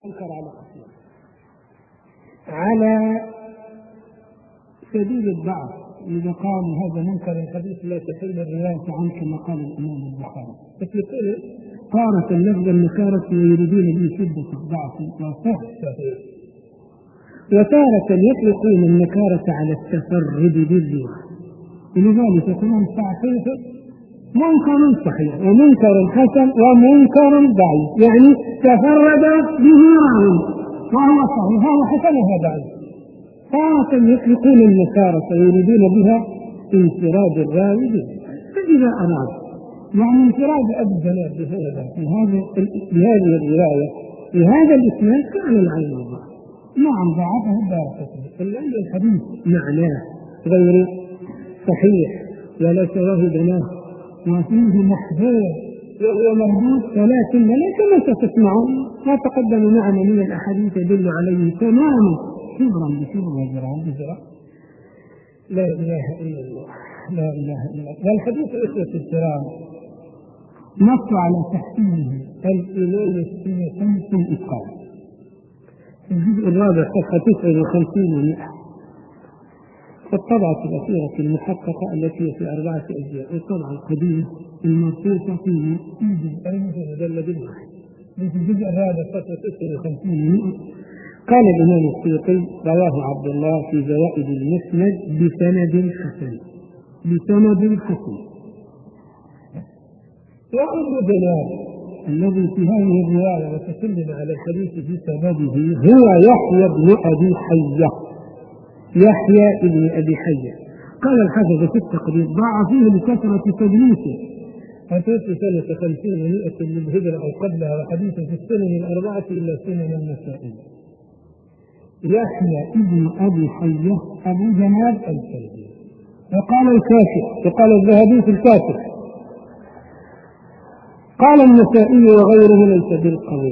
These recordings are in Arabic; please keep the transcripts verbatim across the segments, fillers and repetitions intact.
أنكر على قصير على سبيل الضعف، إذا قال هذا منكر الحديث لا تحل الرواية عنه كما قال الإمام البخاري، فيقول طارت اللفظ النكارة ويريدون به شدة الضعف وصح صحيح، وتارة يطلقون النكارة على التفرد بالرواية، ولذلك يكون صحيح منكر صحيح ومنكر حسن ومنكر ضعيف، يعني تفرد به راوي وهو صحيح وهو حسن وهو ضعيف. تارة يطلقون النكارة ويريدون بها انفراد الراوي به، فإذا أراد يعني انفراد أبو الجناب بهذا بهذه الرواية بهذا الإسناد كان العين الله نعم ضعفه الدارقطني، لأن الحديث معناه غير صحيح ولا شواهد له وفيه محذور وهو مردود، ولكن لا كما ستسمعون ما تقدم معنا من الأحاديث يدل عليه تماما شبرا بشبر وذراعا بذراع. لا إله إلا الله لا إله إلا الله. والحديث إخوة الكرام نص على تحسينه الإمام السيوطي في الإتقان في الجزء الرابع صفحة تسعة وخمسين ومئة، الطبعة الأخيرة المحققة التي في أربعة أجزاء، الطبعة القديمة المرصوصة في جزئين في مجلد واحد في الجزء الرابع صفحة تسعة وخمسين ومئة. قال الإمام السيوطي رواه عبد الله في زوائد المسند بسند حسن بسند حسن. وأبو جناب الذي في هذه الرواية وتكلم على الحديث في سببه هو يحيى بن أبي حية يحيى بن أبي حية. قال الحافظ في التقريب ضاع فيه لكثرة تدليسه، أتيت سنة خمسين ومئة للهجرة أو قبلها، وحديث في السنن الأربعة إلا سنن النسائي. يحيى ابن أبي حية أبو جناب الكلبي. وقال الكاشف وقال الذهبي في الكاشف قال النسائي وغيره ليس بالقوي،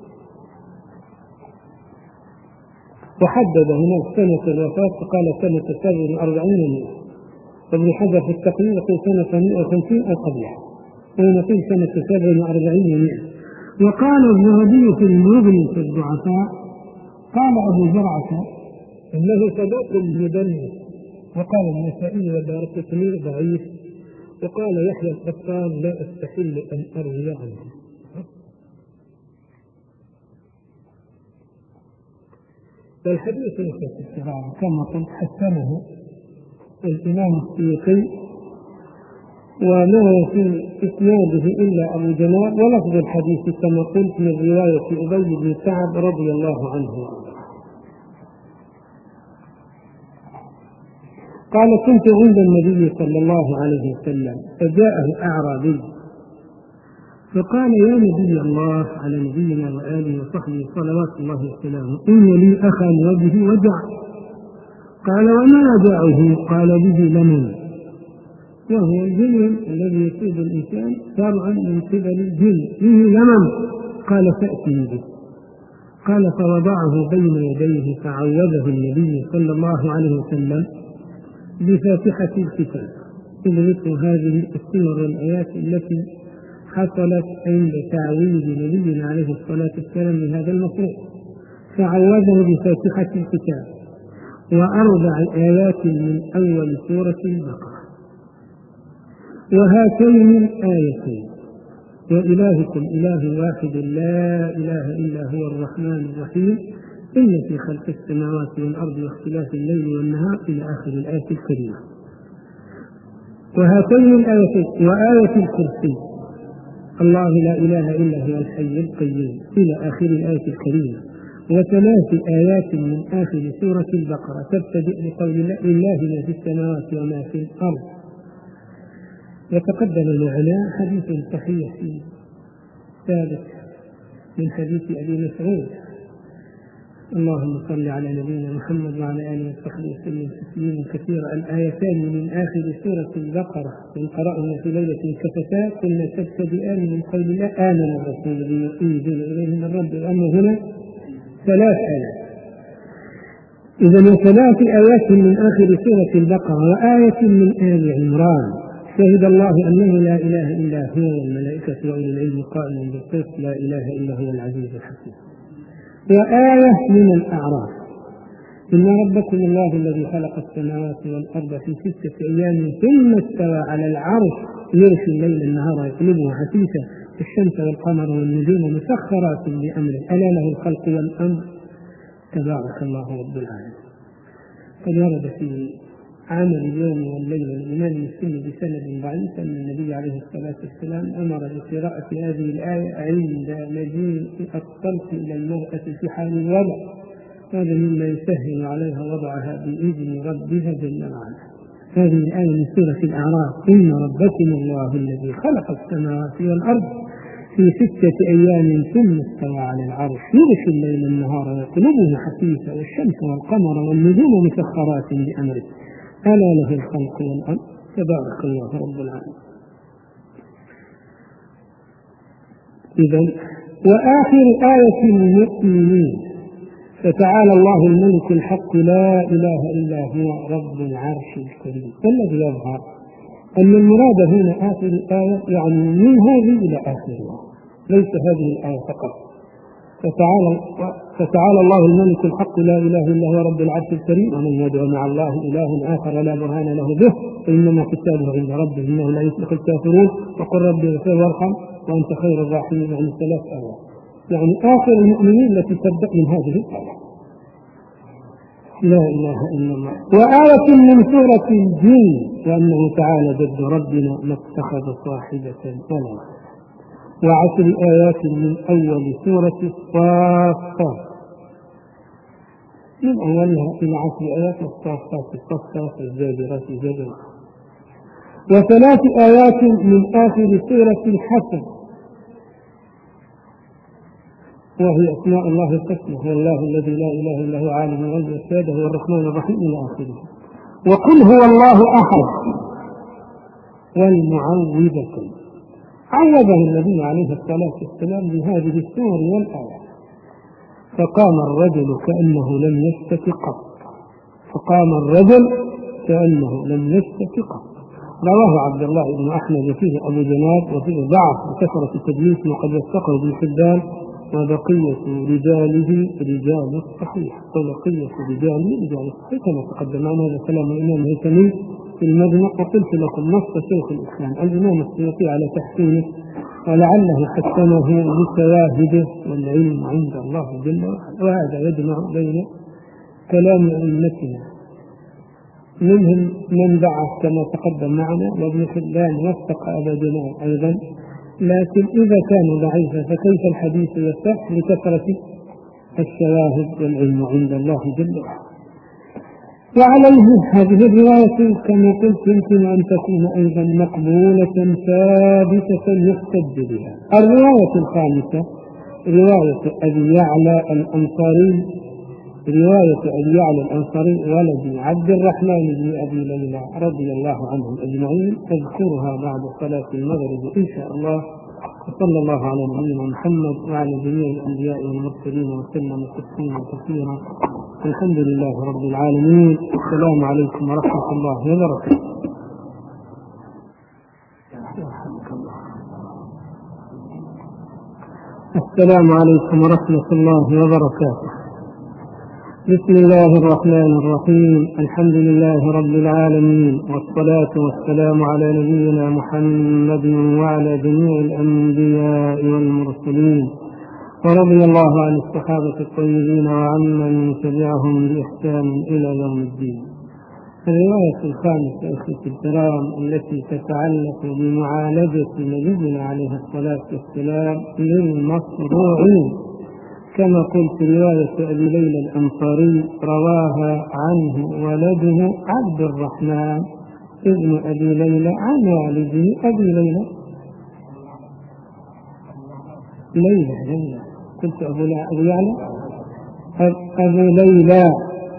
وحدد هناك سنة الوفاة فقال سنة سبع وأربعين، وابن حجر في التقريب يقول سنة مئة وخمسين أو قبلها، ونقول سنة سبع وأربعين ومئة. وقال الذهبي في المغني في الضعفاء قال أبو زرعة إنه صدوق مدلس، وقال النسائي والدارقطني ضعيف، وقال يحيى القطان لا أستحل أن أروي عنه. والحديث في الصراع كما قلت حسنه الإمام السيوطي، وما في إسناده إلا أبو جناب، ولفظ الحديث كما قلت من رواية أبي بن كعب رضي الله عنه. قال كنت عند النبي صلى الله عليه وسلم فجاءه أعرابي فقال يا نبي الله على نبينا وآله وصحبه صلوات الله وسلامه إن لي أخا وجهه وجع. قال وما وجعه؟ قال به لمن، وهو الجن الذي يصيب الإنسان شرعا من قبل الجن به لمن. قال فأتني به. قال فوضعه بين يديه فعوذه النبي صلى الله عليه وسلم بفاتحة الكتاب، إذ مثل هذه السور والآيات التي حصلت عند تعويذ نبينا عليه الصلاة والسلام لهذا المفروض، فعوذه بفاتحة الكتاب وأربع آيات من أول سورة البقرة، وهاتين الآيتين وإلهكم إله واحد لا إله إلا هو الرحمن الرحيم إن في خلق السماوات والأرض واختلاف الليل والنهار إلى آخر الآية الكريمة. وهاتين الآيتين وآية الكرسي الله لا إله إلا هو الحي القيوم إلى آخر الآية الكريمة، وثلاث آيات من آخر سورة البقرة تبتدئ بقول الله لله ما في السماوات وما في الأرض. وتقدم معنا حديث صحيح ثابت من حديث أبي مسعود اللهم صل على نبينا محمد وعلى آله وصحبه وسلم تسليما كثيرا. الآيتان من آخر سورة البقرة إن قرأنا في ليلة كفتات كنا تبتدئان من قول الله آمن الرسول بما أنزل إليه من ربه. أما هنا ثلاث آيات، إذا ثلاث آيات من آخر سورة البقرة وآية من آل عمران. شهد الله أنه لا إله إلا هو والملائكة وأولو العلم قائما بالقسط لا إله إلا هو العزيز الحكيم. وآية من الأعراف: إن ربكم الله الذي خلق السماوات والأرض في ستة أيام ثم استوى على العرش يغشي الليل النهار يطلبه حثيثا الشمس والقمر والنجوم مسخرات بأمره ألا له الخلق والأمر تبارك الله رب العالمين. قد ورد في عمل اليوم والليل الإمام المسلم بسند ضعيف أن النبي عليه الصلاة والسلام أمر بقراءة هذه الآية عند مجيء الطلق إلى المرأة في حال الوضع، هذا مما يسهل عليها وضعها بإذن ربها جل وعلا. هذه الآية من سورة الأعراف: إن ربكم الله الذي خلق السماوات والأرض في ستة أيام ثم استوى على العرش يغشي الليل النهار يطلبه حثيثا والشمس والقمر والنجوم مسخرات بأمره ألا له الخلق والأمر تبارك الله رب العالمين. إذن وآخر آية المؤمنين: فتعالى الله الملك الحق لا إله إلا هو رب العرش الكريم. الذي يظهر أن المراد هنا آخر الآية يعني من هذه إلى آخرها، ليس هذه الآية فقط. فتعالى, فتعالى الله الملك الحق لا إله إلا هو رب العرش الكريم ومن يدعو مع الله إله آخر لا برهان له به فإنما حسابه عند ربه إنه لا يفلح الكافرون وقل رب اغفر وارحم وأنت خير الراحمين. يعني ثلاث آيات، يعني آخر المؤمنين التي تبدأ من هذه الآية لا إله إلا الله. وآية من سورة الجن: وأنه تعالى جد ربنا ما اتخذ صاحبة ولا. وعشر آيات من أول سورة الصافات، من أولها إلى عشر آيات الصافات الصفات الزاجرات زجرا. وثلاث آيات من آخر سورة الحشر وهي أسماء الله الحسنى: هو الله الذي لا إله إلا هو عالم الغيب والشهادة هو الرحمن الرحيم إلى آخره. وقل هو الله أحد والمعوذتين. عوضه النبي عليه الصلاة والسلام بهذه السور والآيات، فقام الرجل كأنه لم يشتك قط فقام الرجل كأنه لم يشتك قط. رواه عبد الله بن أحمد وفيه أبو جناد وفيه ضعف بكثرة التدليس وقد وثقه ابن حبان وبقية رجاله رجال الصحيح وبقية رجاله رجال الصحيح كما تقدم عن هذا كلام الإمام الهيثمي في المجمع. وقلت لكم نص شيخ الإسلام الإمام السيوطي على تحسينه ولعله حسنه لشواهده والعلم عند الله جل وعلا. وهذا يجمع بين كلام أئمتنا منهم من ضعف كما تقدم معنا وابن حبان وثق أبا جناد أيضا، لكن إذا كان ضعيفا فكيف الحديث يصح لكثرة الشواهد والعلم عند الله جل وعلا. وعليه هذه الرواية كما قلت يمكن أن تكون أيضا مقبولة ثابتة يحتج بها. الرواية الخامسة رواية أبي يعلى الأنصاري رواية أبي يعلى الأنصاري ولد عبد الرحمن بن أبي ليلى رضي الله عنهم أجمعين، أذكرها بعد صلاة المغرب إن شاء الله. وصلى الله على نبينا محمد وعلى جميع الأنبياء والمرسلين وسلم تسليما كثيرا. الحمد لله رب العالمين. السلام عليكم ورحمة الله وبركاته. السلام عليكم ورحمة الله وبركاته. بسم الله الرحمن الرحيم. الحمد لله رب العالمين والصلاة والسلام على نبينا محمد وعلى جميع الأنبياء والمرسلين، ورضي الله عن الصحابة الطيبين وعمن تبعهم بإحسان إلى يوم الدين. الرواية الخامسة أخوتي الكرام التي تتعلق بمعالجة نبينا عليه الصلاة والسلام للمصروعين، كما قلت رواية أبي ليلى الأنصاري رواها عنه ولده عبد الرحمن ابن أبي ليلى عن والده أبي ليلى ليلى ليلى قلت أبو يعلى أبو ليلى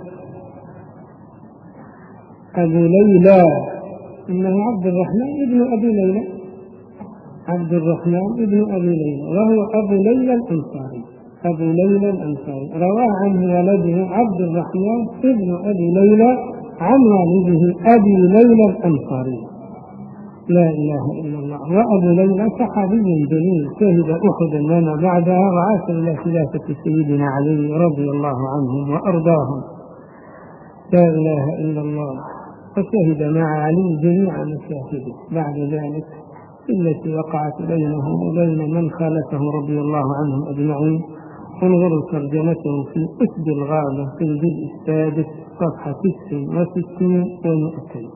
أبو ليلى إنه عبد الرحمن ابن أبي ليلى عبد الرحمن ابن أبي ليلى وهو أبو ليلى الأنصاري أبو ليلى الأنصاري. روى عنه ولده عبد الرحمن ابن أبي ليلى عن والده أبي ليلى الأنصاري. لا إله إلا الله. وأبو ليلى صحابي جليل شهد أحدا وما بعدها وعاش إلى خلافة سيدنا علي رضي الله عنهم وأرضاهم. لا إله إلا الله. فشهد مع علي جميع مشاهده بعد ذلك التي وقعت بينه وبين من خالفه رضي الله عنهم أجمعين. انظروا ترجمته في أسد الغابة في الجزء السادس صفحة ست وستين ومئتين.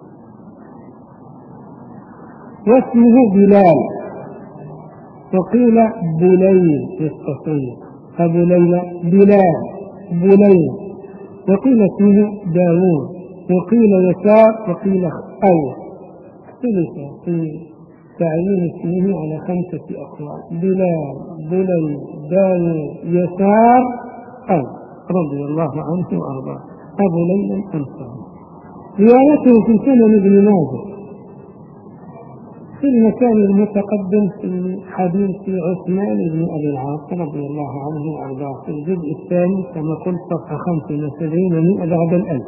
واسمه بلال وقيل بليل بالتصريف، أبو ليلى بلال بليل. وقيل اسمه داوود وقيل يسار وقيل أو. اختلف في تعيين اسمه على خمسة أقوال: بلال بليل داوود يسار أو، رضي الله عنه وأرضاه. أبو ليلى الأنصاري. روايته في سنن ابن ماجه في المكان المتقدم في حديث عثمان بن أبي العاص رضي الله عنه وأرضاه في الجزء الثاني كما قلت صفحة خمسة وسبعين ومئة بعد الألف.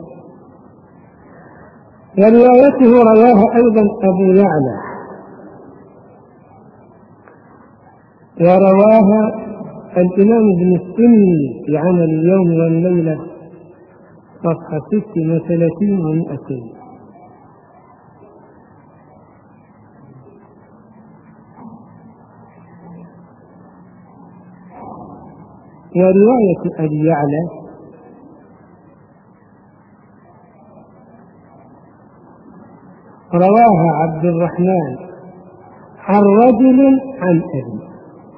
وروايته رواها أيضا أبو يعلى، ورواها الإمام ابن السني في عمل اليوم والليلة صفحة ست وثلاثين ومئتين. ورواية أبي يعلى رواها عبد الرحمن عن رجل عن أبي.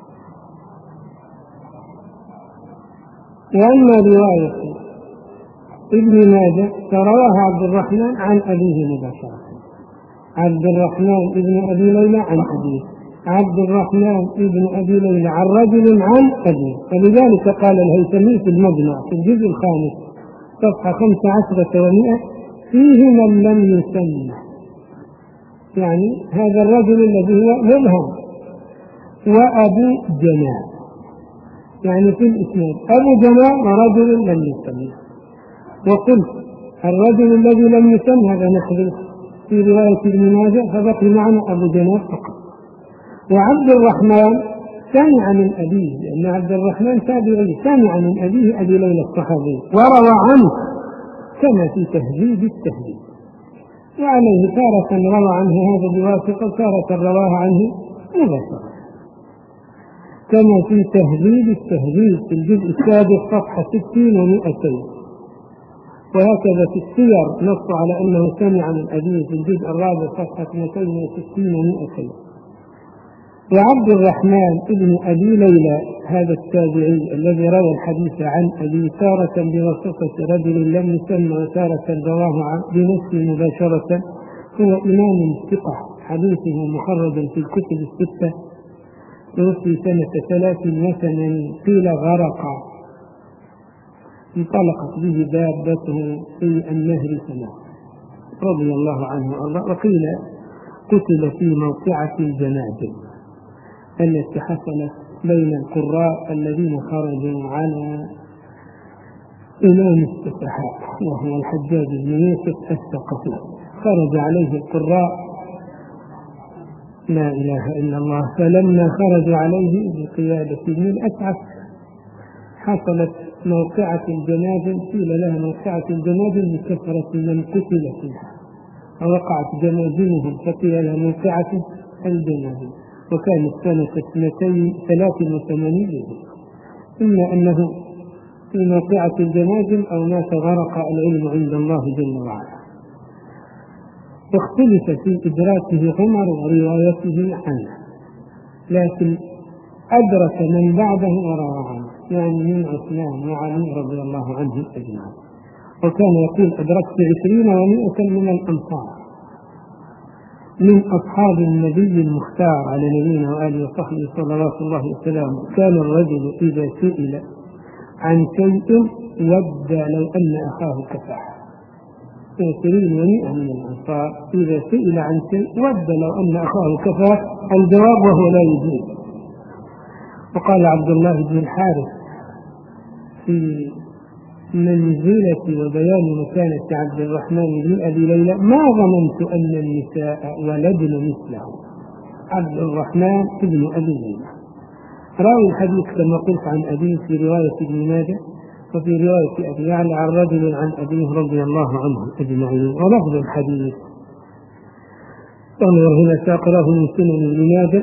وأما رواية ابن ماجه فرواها عبد الرحمن عن أبيه مباشرة. عبد الرحمن ابن أبي ليلى عن أبيه، عبد الرحمن ابن أبي ليلى عن رجل عن أبيه. فلذلك قال الهيثمي في المجمع في الجزء الخامس صفحة خمس عشرة ومئة: فيه من لم يسمى، يعني هذا الرجل الذي هو مبهم. وأبو جمال، يعني في الإسناد أبو جمال ورجل لم يسمى. وقلت الرجل الذي لم يسمى هذا نحذف في رواية ابن ماجه فبقي معنا أبو جمال فقط. وعبد الرحمن سمع من أبيه، لأن عبد الرحمن تابعي، سمع من أبيه أبي ليلى الصحابي وروى عنه كما في تهذيب التهذيب. وعليه تارة روى عنه هذا بواسطة، تارة رواه عنه مباشرة كما في تهذيب التهذيب في الجزء السادس صفحة ستين ومئتين. وهكذا في السير نص على أنه سمع من أبيه في الجزء الرابع صفحة مئتين وستين ومئتين. وعبد الرحمن ابن أبي ليلى هذا التابعي الذي روى الحديث عن أبي تارة بواسطة رجل لم يسمى وتارة رواه بنفسه مباشرة، هو إمام ثقة حديثه مخرج في الكتب الستة، توفي سنة ثلاث وثمانين. قيل غرق، انطلقت به دابته في النهر سنة رضي الله عنه وأرضاه. وقيل قتل في موقعة الجنادل التي حصلت بين القراء الذين خرجوا على إمام السفحاء وهو الحجاج بن يوسف الثقفي. خرج عليه القراء، لا إله إلا الله. فلما خرجوا عليه بقيادة ابن الأسعف حصلت موقعة الجنازل، قيل لها موقعة الجنازل بكثرة من قتل فيها، فوقعت جنازلهم فقيل لها موقعة الجنازل. وكانت سنة اثنتين ثلاث وثمانين، إما أنه في موقعة الجنازل أو مات غرق، العلم عند الله جل وعلا. واختلف في إدراكه عمر وروايته عنه، لكن أدرك من بعده وروى عنه، يعني من عثمان وعلي رضي الله عنهم أجمعين. وكان يقول أدركت عشرين ومئة من الأنصار من أصحاب النبي المختار على نبينا وآله وصحبه صلوات الله وسلامه. كان الرجل إذا سئل عن شيء ود لو أن أخاه كفاه. عشرين ومئة من الأنصار إذا سئل عن شيء ود لو أن أخاه كفاه، الجواب وهو لا يجيب. وقال عبد الله بن الحارث في منزلة وبيان مكانة عبد الرحمن بن أبي ليلى ما ظننت أن النساء ولدن مثله. عبد الرحمن بن أبي ليلى راوي الحديث كما قلت عن أبيه في رواية ابن ماجه وفي رواية أبي يعلى عن رجل عن أبيه رضي الله عنه أجمعين. ولفظ الحديث انظر هنا ساقراه من سنن ابن ماجه: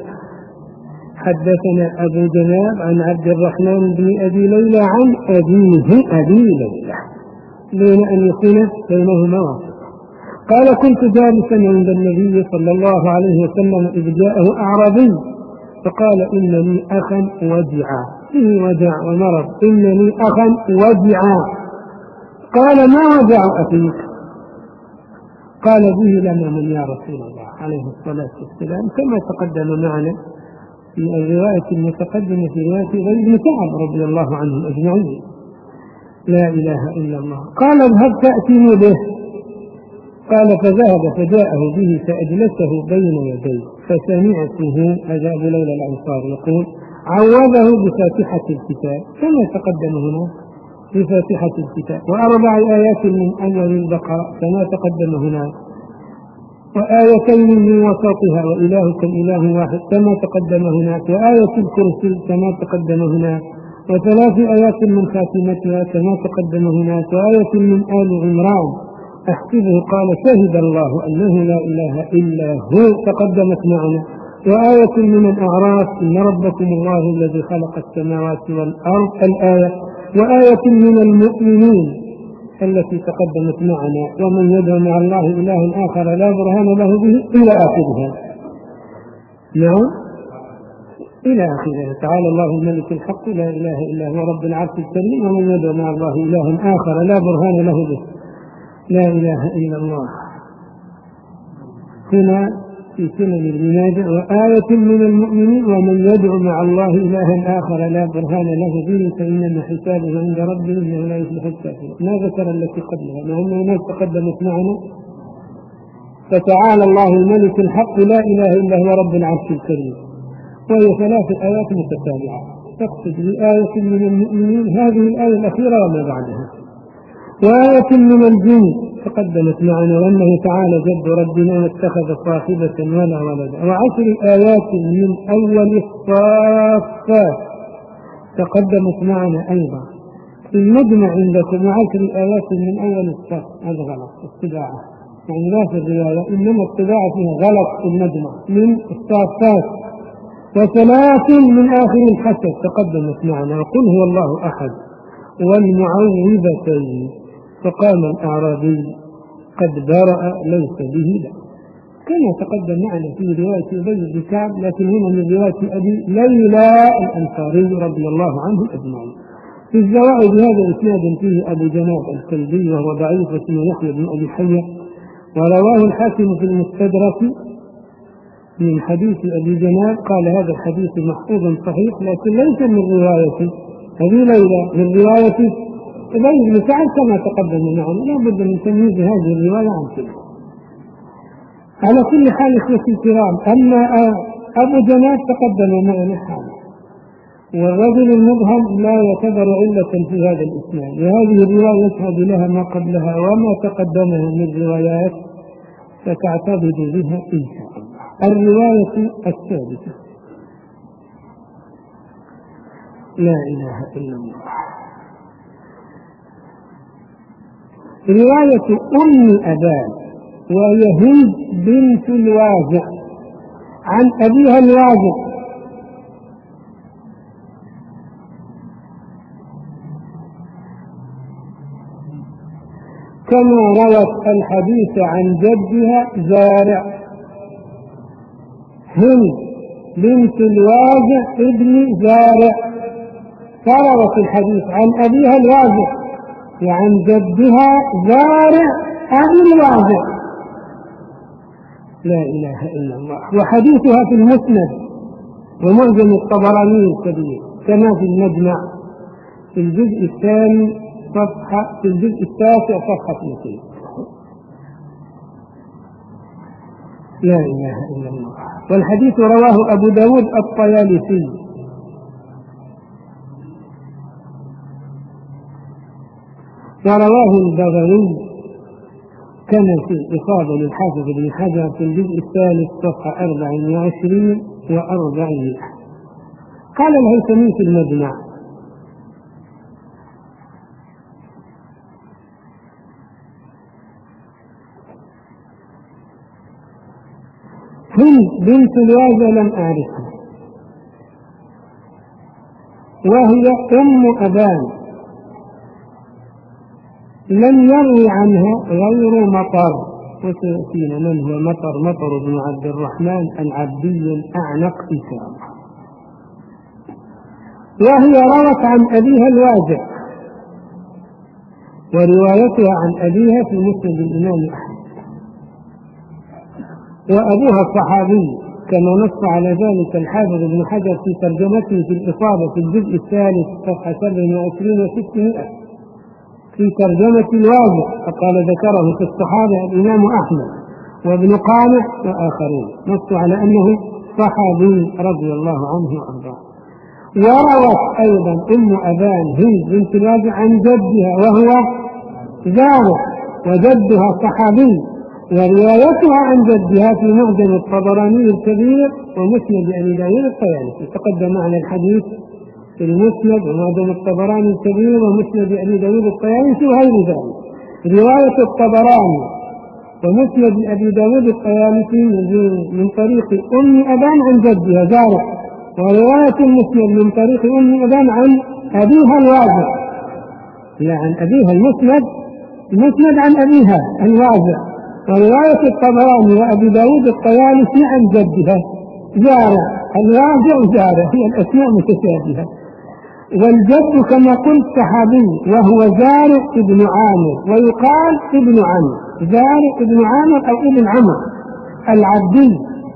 حدثنا أبو جناب عن عبد الرحمن بن أبي ليلى عن أبيه أبي ليلى، دون أن يكون بينهما واسطة. قال: كنت جالسا عند النبي صلى الله عليه وسلم إذ جاءه أعرابي فقال: إنني أخا وجعا، فيه وجع ومرض، إنني أخا وجعا. قال: ما وجع أخيك؟ قال: به لمم يا رسول الله عليه الصلاة والسلام، كما تقدم معنا في الرواية المتقدمة في رواية غير بن كعب رضي الله عنهم أجمعين. لا إله إلا الله. قال: اذهب تأتيني به. قال: فذهب فجاءه به فأجلسه بين يديه فسمعته هذا أبو ليلى الأنصاري يقول: عوذه بفاتحة الكتاب، كما تقدم هنا بفاتحة الكتاب، وأربع آيات من أول البقرة كما تقدم هنا، وآيتين من وسطها وإلهكم إله واحد كما تقدم هناك، وآية الكرسي كما تقدم هناك، وثلاث آيات من خاتمتها كما تقدم هناك، وآية من آل عمران أحسبه قال: شهد الله أنه لا إله إلا هو تقدمت معنا، وآية من الأعراف: إن ربكم الله الذي خلق السماوات والأرض الآية، وآية من المؤمنين التي تقدمت معنا: ومن يدعو مع الله إله آخر لا برهان له به إلى آخرها. نعم إلى آخرها. تعالى الله الملك الحق لا إله إلا هو رب العرش الكريم، ومن يدعو مع الله إله آخر لا برهان له به لا إله إلا الله. هنا في سنن ابن ماجه: وآية من المؤمنين ومن يدعو مع الله إلها آخر لا برهان له به فإنما حسابه عند ربه إنه لا يفلح الكافرون. ما ذكر التي قبلها مع أنها ما تقدمت معنا: فتعالى الله الملك الحق لا إله إلا هو رب العرش الكريم، وهي ثلاث آيات متتابعة. تقصد بآية من المؤمنين هذه الآية الأخيرة وما بعدها. وآية من الجن تقدمت معنا: وأنه تعالى جد ربنا ما اتخذ صاحبة ولا ولدا. وعشر آيات من أول الصافات تقدمت معنا أيضا. المجمع عندكم عشر آيات من أول الصف، هذا غلط الطباعة، يعني لا في الرواية، إنما الطباعة فيها غلط في المجمع من الصافات. وثلاث من آخر الحسد تقدمت معنا: وقل هو الله أحد والمعوذتين. فقام الأعرابي: قد برأ ليس به لا، كما تقدم معنا في رواية أبي بن كعب، لكن هنا من رواية أبي ليلى الأنصاري رضي الله عنه أجمعين. في الزوائد هذا إسناد فيه أبو جناب الكلبي وهو ضعيف اسمه يحيى بن أبي حية، ورواه الحاكم في المستدرك من حديث أبي جناب قال: هذا الحديث محفوظ صحيح، لكن ليس من رواية أبي ليلى، من رواية أبي بن كعب كما تقدم معنا. لا بد من تمييز هذه الرواية عن تلك. على كل حال إخوتي الكرام، أما أبو جناب تقدم معنا حاله، والرجل المبهم لا يعتبر علة في هذا الإسناد، وهذه الرواية يشهد لها ما قبلها وما تقدمها من روايات فتعتبد بها إن شاء الله. الرواية الثالثة: لا إله إلا الله. رواية أم أبان وهي هند بنت الوازع عن أبيها الوازع كما روت الحديث عن جدها زارع. هند بنت الوازع ابن زارع فروت الحديث عن أبيها الوازع وعن جدها زارع أبي الوازع. لا إله إلا الله. وحديثها في المسند ومعجم الطبراني الكبير كما في المجمع في الجزء الثاني صفحة في الجزء التاسع صفحة مئتين. لا إله إلا الله. والحديث رواه أبو داود الطيالسي. ورواه البغوي كما في الإصابة للحافظ ابن حجر في الجزء الثالث صفحة أربع وعشرين وأربعين. قال الهيثمي في المجمع: هند بنت الوازع لم أعرفها، وهي أم أبان، لم يروي عنها غير مطر، وسيأتينا من هو مطر مطر بن عبد الرحمن العبدي الأعنق إن شاء الله. وهي روت عن أبيها الوازع، وروايتها عن أبيها في مسند الإمام أحمد، وأبوها الصحابي كما نص على ذلك الحافظ ابن حجر في ترجمته في الإصابة في الجزء الثالث صفحة سبع وعشرين وستمائة في ترجمة الوازع، فقال ذكره في الصحابة الإمام أحمد وابن قانع وآخرين، نصوا على أنه صحابي رضي الله عنه وأرضاه. وروت أيضا أم أبان هند بنت الوازع عن جدها وهو زارع، وجدها صحابي، وروايتها عن جدها في معجم الطبراني الكبير ومسند أبي داود الطيالسي. تقدم معنا الحديث في المسند ومعجم الطبراني الكبير ومسند أبي داود الطيالسي وغير ذلك. رواية الطبراني ومسند أبي داود الطيالسي من طريق أم أبان عن جدها زارع، ورواية المسند من طريق أم أبان عن أبيها الوازع، لا عن أبيها المسند، المسند عن أبيها الوازع، ورواية الطبراني وأبي داود الطيالسي عن جدها زارع. الوازع زارع هي الأسماء متشابهة، والجد كما قلت صحابي وهو زارع ابن عامر، ويقال ابن عمرو، زارع ابن عامر أو ابن عمرو العبدي،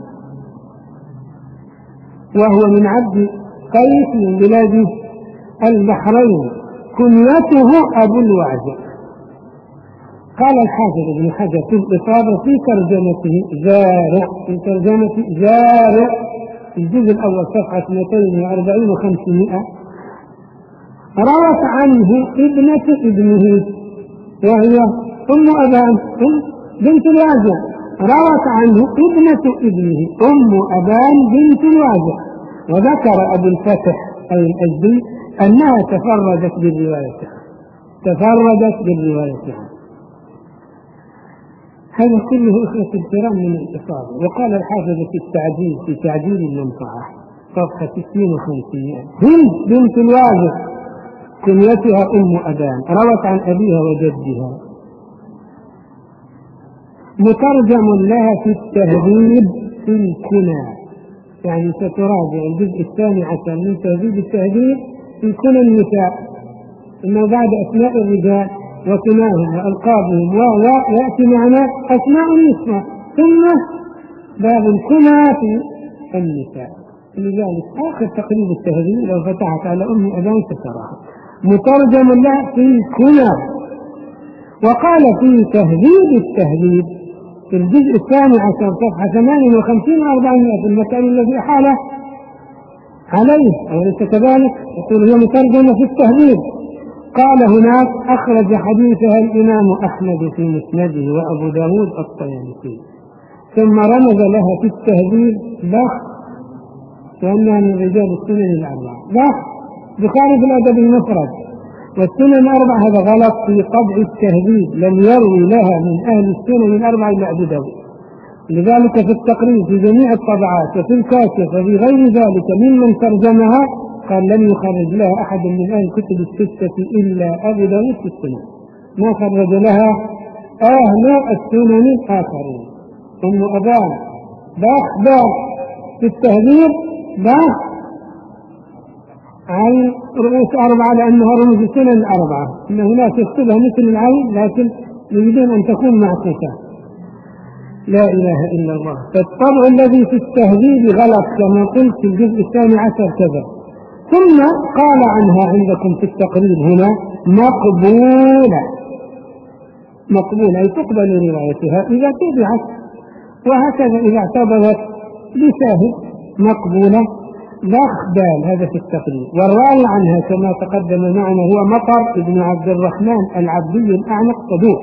وهو من عبد قيس من بلاد البحرين، كنيته أبو الوازع. قال الحافظ ابن حجر في الإصابة في ترجمته زارع، في ترجمة زارع الجزء الأول صفحة اثنتين وأربعين وخمسمائة: روت عنه ابنة ابنه وهي أم أبان بنت الوازع، روت عنه ابنة ابنه أم أبان بنت الوازع. وذكر أبو الفتح أي الأزدي أنها تفردت بالرواية، تفردت بالرواية. هذا كله إخوة الكرام من الإصابة. وقال الحافظ في التعديل في تعديل المنفعة صفحة ستين وخمسين: هند بنت الوازع كنيتها أم أبان، روت عن أبيها وجدها. مترجم لها في التهذيب في الكنى، يعني ستراجع الجزء الثاني عشر من تهذيب التهذيب في كنى النساء، إنه بعد أسماء الرجال وكناهم وألقابهم ويأتي معنا أسماء النساء، ثم باب الكنى في النساء. لذلك آخر تقريب التهذيب لو فتحت على أم أبان ستراها. مترجم له في الكنى. وقال في تهذيب التهذيب في الجزء الثاني عشر صفحة ثمانية وخمسين وأربعمائة في المكان الذي أحال عليه، أوليس كذلك؟ يقول هي مترجمة في التهذيب. قال هناك أخرج حديثها الإمام أحمد في مسنده وأبو داود الطيالسي، ثم رمز لها في التهذيب بخ وأنها من رجال السنن الأربعة، بخ بخاري في الأدب المفرد والسنن الأربعة، هذا غلط في طبع التهذيب، لم يروي لها من أهل السنن الأربعة إلا أبو داود. لذلك في التقريب في جميع الطبعات وفي الكاشف وفي غير ذلك ممن ترجمها قال لم يخرج لها أحد من أهل الكتب الستة إلا أبو داود في السنن، ما خرج لها أهل السنن الآخرين. أم أبان باخ باخ في التهذيب باخ عن رؤوس أربعة لأنها رمز السنن الأربعة، إن هناك يكتبها مثل العين لكن يريدون أن تكون معكوسة. لا إله إلا الله. فالطبع الذي في التهذيب غلط كما قلت في الجزء الثاني عشر كذا. ثم قال عنها عندكم في التقريب هنا مقبولة، مقبولة أي تقبل روايتها إذا تبعت، وهكذا إذا اعتبرت بشاهد مقبولة. بخبال هذا في التقريب. والراوي عنها كما تقدم معنا هو مطر بن عبد الرحمن العبدي الأعنق صدوق،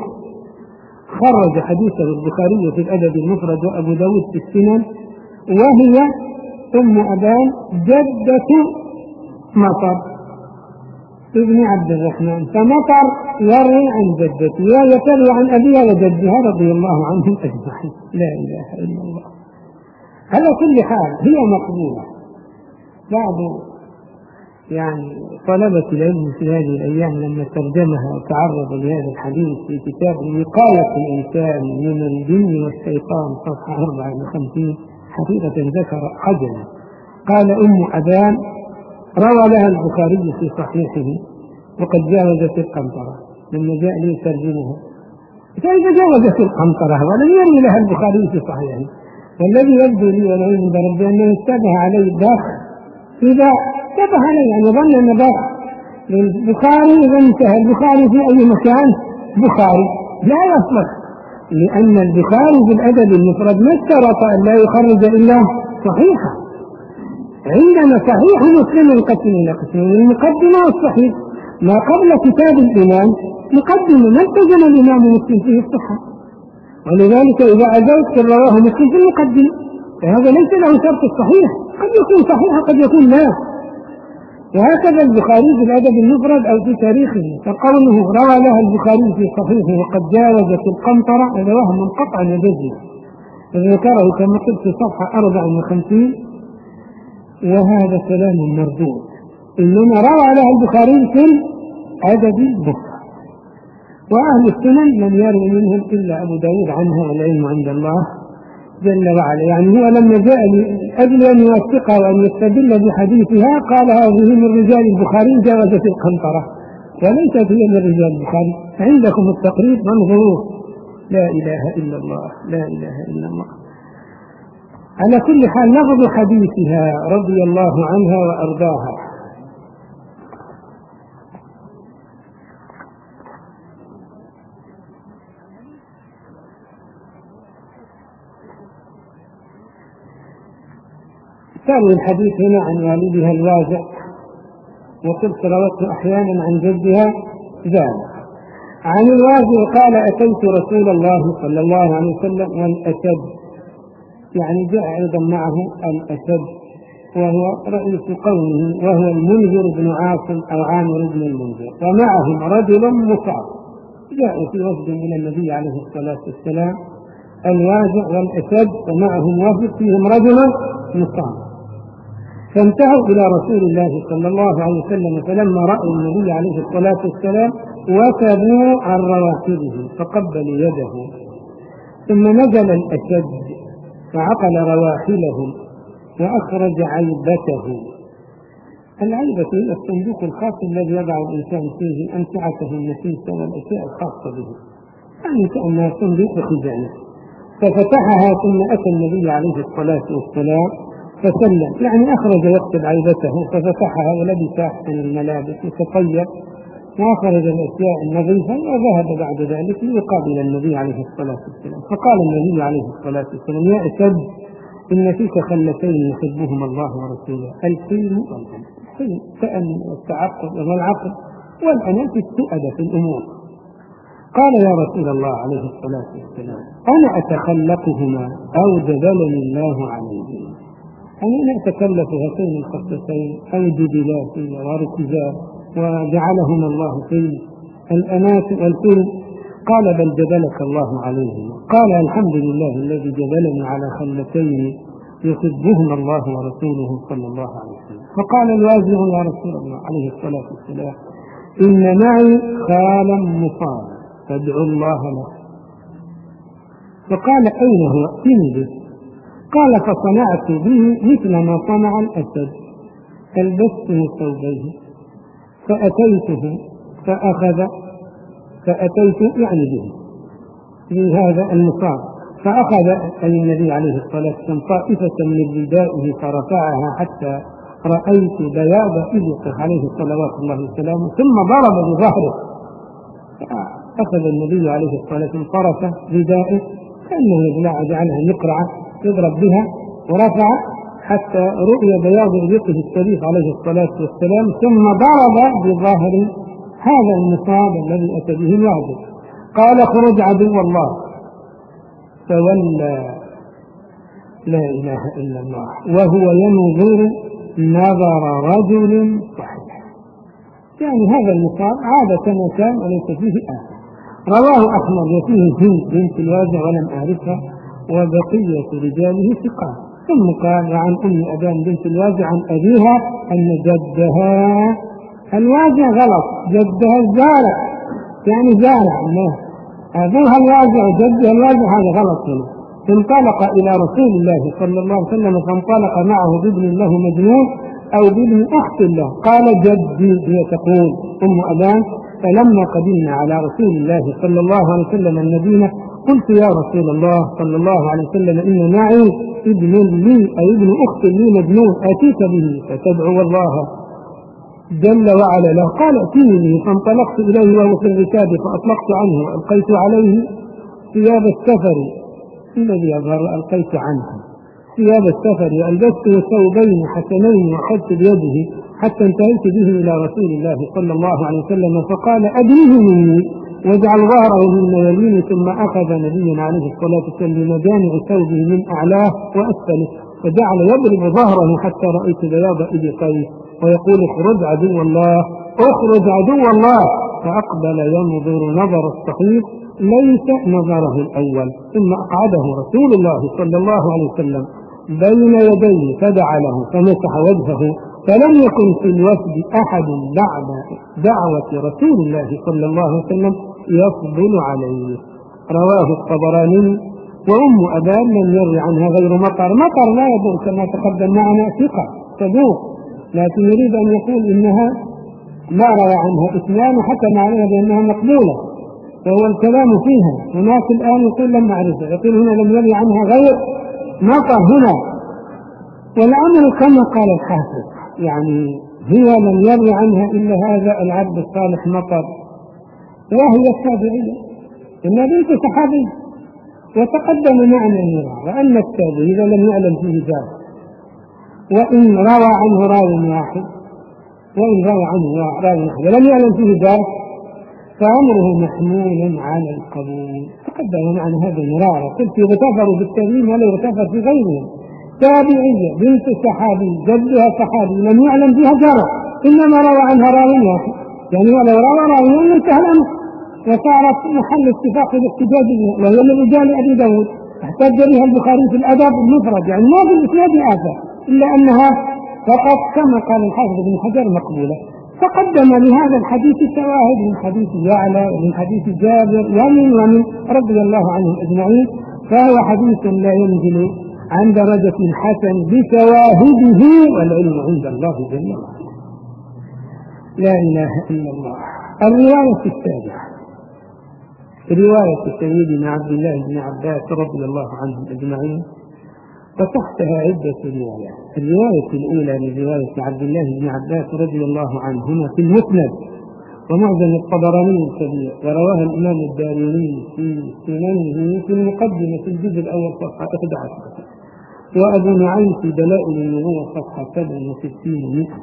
خرج حديثه البخاري في الأدب المفرد وأبو داود في السنن، وهي أم أبان جدة مطر ابن عبد الرحمن، فمطر يروي عن جدته وهي تروي عن أبيها وجدها رضي الله عنهم أجمعين. لا إله إلا الله. على كل حال هي مقبولة. بعض يعني طلبة العلم في هذه الأيام لما ترجمها وتعرض لهذا الحديث في كتاب وقاية الإنسان من الجن والشيطان صفحة أربعة وخمسين حقيقة ذكر عجلا. قال أم أبان روى لها البخاري في صحيحه وقد جاوزت القنطرة، لما جاء لي يترجمها فإذا جاوزت القنطرة ولم يروي لها البخاري في صحيحه، والذي يبدو لي والعلم بربي أنه اشتبه عليه ضخ، إذا اشتبه عليه يعني ظن أن ضخ للبخاري إذا انتهى البخاري في أي مكان بخاري لا يصلح، لأن البخاري بالأدب المفرد ما اشترط أن لا يخرج إلا صحيحا. عندنا صحيح مسلم ينقسم إلى قسمين، المقدمة والصحيح. ما قبل كتاب الإمام مقدمة ما التزم الإمام مسلم فيه الصحة، ولذلك إذا أجوت رواه مسلم في المقدمة فهذا ليس له شرط الصحيح، قد يكون صحيحا قد يكون لا. وهكذا البخاري في الأدب المفرد أو في تاريخه، فقوله روى لها البخاري في صحيحه وقد جاوزت القنطرة هذا وهم قطعا وجزما، ذكره كما قلت في صفحة أربعة وخمسين، وهذا كلام مردود. إنما روى لها البخاري في الأدب المفرد، وأهل السنن لم يروي منهم إلا أبو داود عنها، والعلم عند الله جل وعلا. يعني هو لما جاء لأجل أن يوثقها وأن يستدل بحديثها قال هذه من رجال البخاري جاوزت القنطرة، وليست هي من رجال البخاري. عندكم التقريب وانظروه. لا إله إلا الله، لا إله إلا الله. على كل حال لفظ حديثها رضي الله عنها وأرضاها. تروي الحديث هنا عن والدها الوازع، وقلت روته أحيانا عن جدها ذلك. عن الوازع قال أتيت رسول الله صلى الله عليه وسلم والأسد، يعني جاء أيضا معه الأسد وهو رئيس قومه وهو المنذر بن عاصم أو عامر بن المنذر، ومعهم رجل مصاب. جاءوا في وفد من النبي عليه الصلاة والسلام الوازع والأسد ومعهم وفد فيهم رجل مصاب، فانتهوا إلى رسول الله صلى الله عليه وسلم، فلما رأوا النبي عليه الصلاة والسلام وثبوا عن رواحله فقبلوا يده، ثم نزل الأسد فعقل رواحلهم وأخرج عيبته. العيبة هي الصندوق الخاص الذي يضع الإنسان فيه أمتعته النفيسة والأشياء الخاصة به، يعني كأنها صندوق خزانة، ففتحها ثم أتى النبي عليه الصلاة والسلام فسلم، يعني أخرج يقصد عيبته ففتحها ولبس أحسن الملابس وتطيب وأخرج الأشياء النظيفة وذهب بعد ذلك ليقابل النبي عليه الصلاة والسلام. فقال النبي عليه الصلاة والسلام يا أسد إن فيك خلتين يحبهما الله ورسوله، الحلم والأنف. الحلم كأن التعقل والعقل، والأنف السؤدة في الأمور. قال يا رسول الله عليه الصلاة والسلام أنا أتخلقهما أو جبلني الله عليهما، أنا أتكلف هاتين الخصتين أو جبلات وركزات وجعلهما الله في الأناس والفيل؟ قال بل جبلك الله عليهما. قال الحمد لله الذي جبلني على خلتين يحبهما الله ورسوله صلى الله عليه وسلم. فقال الوازع يا رسول الله عليه الصلاة والسلام إن معي خالا مصابا فادعوا الله له. فقال أين هو؟ إن قال فصنعت به مثل ما صنع الأسد، ألبسته ثوبيه فأتيته فأخذ فأتيت يعني به بهذا المصاب، فأخذ أي النبي عليه الصلاة والسلام طائفة من ردائه فرفعها حتى رأيت بياض إبطه عليه صلوات الله وسلامه، ثم ضرب بظهره، أخذ النبي عليه الصلاة والسلام طرف ردائه كأنه يجعلها مقرعة يضرب بها ورفع حتى رؤي بياض ابيته الشريف عليه الصلاة والسلام، ثم ضرب بظهر هذا المصاب الذي أتى به الواجب. قال اخرج عدو الله، فولى لا إله إلا الله وهو ينظر نظر رجل صحيح. يعني هذا المصاب عاد كما كان وليس فيه آخر. رواه أحمد وفيه هند بنت الواجع ولم أعرفها، وبقية رجاله ثقات. ثم قال عن أم أبان بنت الواجع عن أبيها أن جدها الواجع غلط، جدها الزارع، يعني زارع الله، أبوها الواجع وجدها الواجع، هذا غلط هنا. فانطلق إلى رسول الله صلى الله عليه وسلم فانطلق معه بابن له مجنون أو بابن أخت له. قال جدي، هي تقول أم أبان: فلما قدمنا على رسول الله صلى الله عليه وسلم المدينة قلت يا رسول الله صلى الله عليه وسلم إن معي ابن لي أو ابن أخت لي مجنون أتيت به فتدعو الله جل وعلا له. قال ائتني به، فانطلقت إليه وهو في الركاب فأطلقت عنه وألقيت عليه ثياب السفر الذي يظهر ألقيت عنه ثياب السفر وألبسته ثوبين حسنين وأخذت بيده حتى انتهيت به إلى رسول الله صلى الله عليه وسلم فقال أدنيه مني واجعل ظهره من يمينه. ثم أخذ نبينا عليه الصلاة والسلام بمجامع ثوبه من أعلاه وأسفله فجعل يضرب ظهره حتى رأيت بياض إبطيه ويقول اخرج عدو الله اخرج عدو الله. فأقبل ينظر نظر الصحيح ليس نظره الأول. ثم أقعده رسول الله صلى الله عليه وسلم بين يديه فدعا له فمسح وجهه، فلم يكن في الوفد أحد بعد دعوة رسول الله صلى الله عليه وسلم يفضل عليه. رواه الطبراني. وأم أبان لم يروي عنها غير مطر. مطر لا يدل كما تقدم معنا ثقة صدوق، لكن يريد أن يقول إنها ما روى عنها اثنان حتى معناها بأنها مقبولة، فهو الكلام فيها. هناك الآن يقول لم نعرفه، يقول هنا لم يروي عنها غير مطر هنا. والأمر كما قال الحافظ، يعني هي لم يروي عنها إلا هذا العبد الصالح مطر، وهي التابعية، إن بنت صحابي. وتقدم معنا المرأة وأن التابعي إذا لم يعلم فيه ذلك، وإن روى عنه راوي واحد وإن روى عنه راوي واحد ولم يعلم فيه ذلك فأمره محمول على القبول. تقدم معنا هذا المرارة. قلت يغتفر بالتابعين ولا يغتفر في غيرهم. تابعية بنت صحابي جدها صحابي لم يعلم فيها جرى، إنما روى عنها راوي واحد، يعني ولو روى راوي انتهى الأمر وصارت محل اتفاق الاحتجاج بها، وهي من رجال أبي داود احتج بها البخاري في الأدب المفرد، يعني ما في الإسناد آفة إلا أنها فقط كما قال الحافظ بن حجر مقبولة. فقدم لهذا الحديث شواهد من حديث يعلى ومن حديث جابر ومن ومن رضي الله عنهم أجمعين، فهو حديث لا ينزل عن درجة حسن بشواهده، والعلم عند الله جل وعلا. لا إله إلا الله. الرواية السابعة رواية سيدنا عبد الله بن عباس رضي الله عنهم أجمعين، وتحتها عدة روايات. الرواية الأولى من رواية عبد الله بن عباس رضي الله عنهما في المسند ومعجم الطبراني الكبير، ورواه الإمام الدارمي في سننه في المقدمة في الجزء الأول صفحة إحدى عشرة، وأبو نعيم في دلائل النبوة صفحة سبع وستين ومئة.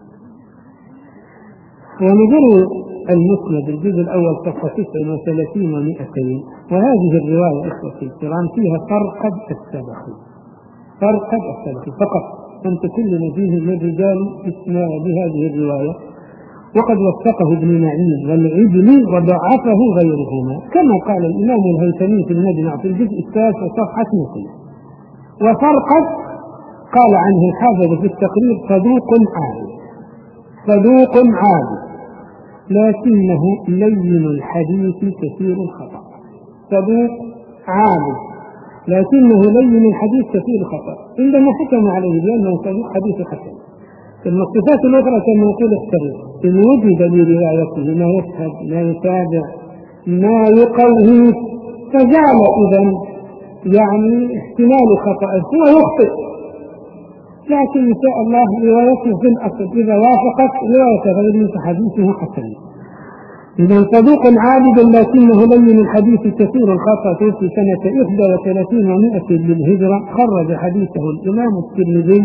ونظر المسند الجزء الأول صفحة تسع وثلاثين ومئتين. وهذه الرواية إخوتي الكرام فيها فرقد السبخي، فرقد السبخي فقط، أنت كل فيه من الرجال اسمع بهذه الرواية، وقد وثقه ابن معين والعجلي وضعفه غيرهما، كما قال الإمام الهيثمي في المجمع في الجزء التاسع صفحة اثنين. وفرقد قال عنه الحافظ في التقريب صدوق عالي، صدوق عالي لكنه لين الحديث كثير الخطأ. صدوق عالي لكنه لين الحديث كثير الخطأ، عندما حكم عليه بأنه صدوق حديث حسن. ثم الصفات الأخرى كما يقول اختلف، إن وجد لروايته ما يشهد ما يتابع ما يقوي فجعل إذن يعني احتمال خطأ هو يخطئ، لكن إن شاء الله روايته في الأصل إذا وافقت رواية غيره فحديثه حسن. إذا صدوق عابد لكنه لين الحديث كثير الخطأ. في سنة إحدى وثلاثين ومائة للهجرة خرج حديثه الإمام الترمذي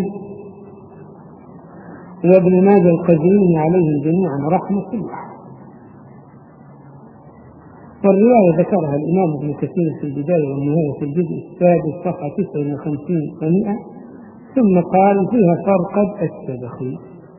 وابن ماجه القزويني عليهم جميعا رحمة الله. والرواية ذكرها الإمام ابن كثير في البداية والنهاية في الجزء السادس صفحة تسعة وخمسين ومائة، ثم قال فيها فرقد السبخي.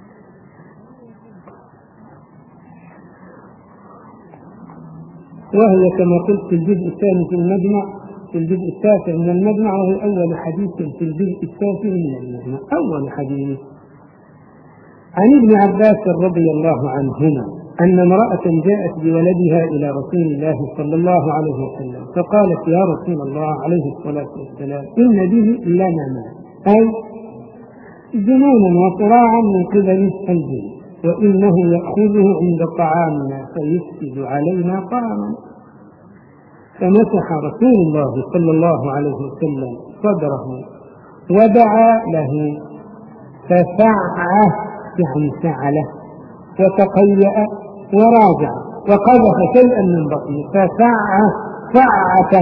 وهي كما قلت في الجزء الثاني في المجمع، في الجزء التاسع من المجمع، وهي أول حديث في الجزء التاسع من المجمع، أول حديث. عن ابن عباس رضي الله عنهما أن امرأة جاءت بولدها إلى رسول الله صلى الله عليه وسلم فقالت يا رسول الله عليه الصلاة والسلام إن به لنا أي جنونا وصراعا من قبل الجن، وإنه يأخذه عند طعامنا فيفسد علينا طعاما. فمسح رسول الله صلى الله عليه وسلم صدره ودعا له ففعه يعني فعله، وتقيأ وراجع وقذف شيئا من بطنه ففعه فعة،